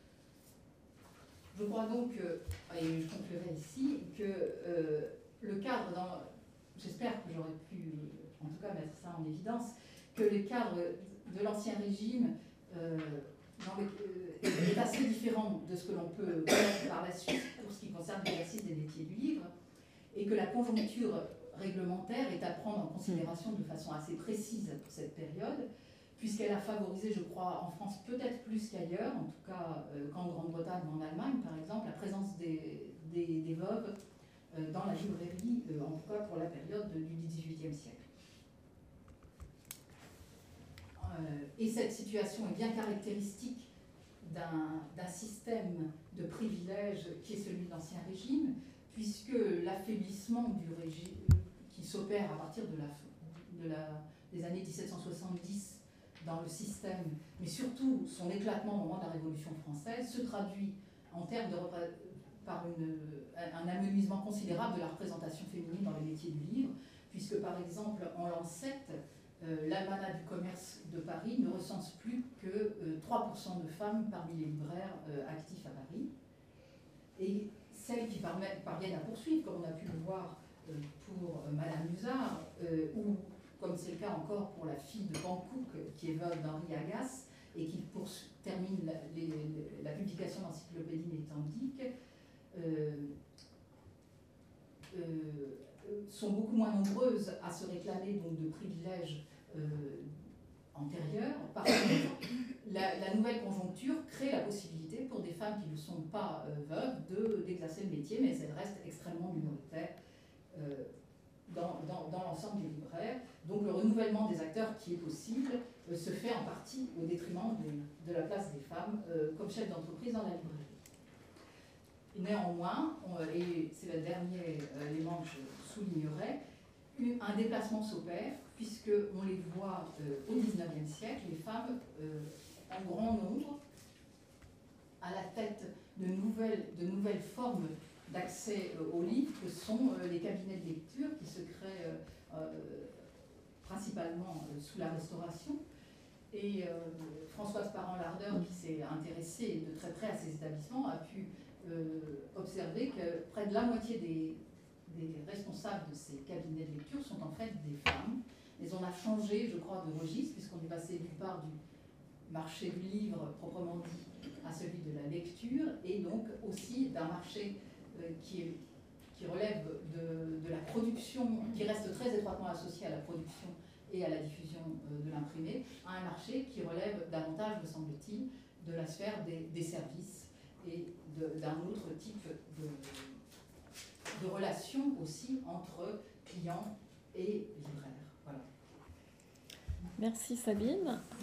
[SPEAKER 1] Je crois donc, et je conclurai ici, que le cadre, j'espère que j'aurais pu en tout cas mettre ça en évidence, que le cadre de l'Ancien Régime est assez différent de ce que l'on peut connaître par la suite pour ce qui concerne l'exercice des métiers du livre, et que la conjoncture réglementaire est à prendre en considération de façon assez précise pour cette période, puisqu'elle a favorisé, je crois, en France peut-être plus qu'ailleurs, en tout cas qu'en Grande-Bretagne ou en Allemagne, par exemple, la présence des veuves dans la librairie, en tout cas pour la période du XVIIIe siècle. Et cette situation est bien caractéristique d'un système de privilèges qui est celui de l'Ancien Régime, puisque l'affaiblissement du régime qui s'opère à partir des années 1770 dans le système, mais surtout son éclatement au moment de la Révolution française, se traduit en termes par un amenuisement considérable de la représentation féminine dans les métiers du livre, puisque par exemple en l'an 7, l'Almanach du commerce de Paris ne recense plus que 3% de femmes parmi les libraires actifs à Paris. Et celles qui parviennent à poursuivre, comme on a pu le voir pour Madame Huzard, ou comme c'est le cas encore pour la fille de Pankouk, qui est veuve d'Henri Agasse, et qui termine la publication d'encyclopédie méthandique, sont beaucoup moins nombreuses à se réclamer donc, de privilèges antérieurs. Par contre, la nouvelle conjoncture crée la possibilité pour des femmes qui ne sont pas veuves d'exercer le métier, mais elles restent extrêmement minoritaires dans l'ensemble des libraires. Donc le renouvellement des acteurs qui est possible se fait en partie au détriment de la place des femmes comme chefs d'entreprise dans la librairie. Néanmoins, et c'est le dernier élément que je soulignerai, un déplacement s'opère, puisqu'on les voit au XIXe siècle, les femmes en grand nombre, à la tête de nouvelles formes d'accès aux livres, que sont les cabinets de lecture qui se créent principalement sous la Restauration. Et Françoise Parent-Lardeur, qui s'est intéressée de très près à ces établissements, a pu observer que près de la moitié des responsables de ces cabinets de lecture sont en fait des femmes. Mais on a changé, je crois, de registre, puisqu'on est passé d'une part du marché du livre proprement dit à celui de la lecture, et donc aussi d'un marché qui relève de la production, qui reste très étroitement associé à la production et à la diffusion de l'imprimé, à un marché qui relève davantage, me semble-t-il, de la sphère des services et d'un autre type de relation aussi entre clients et libraires. Voilà.
[SPEAKER 2] Merci Sabine.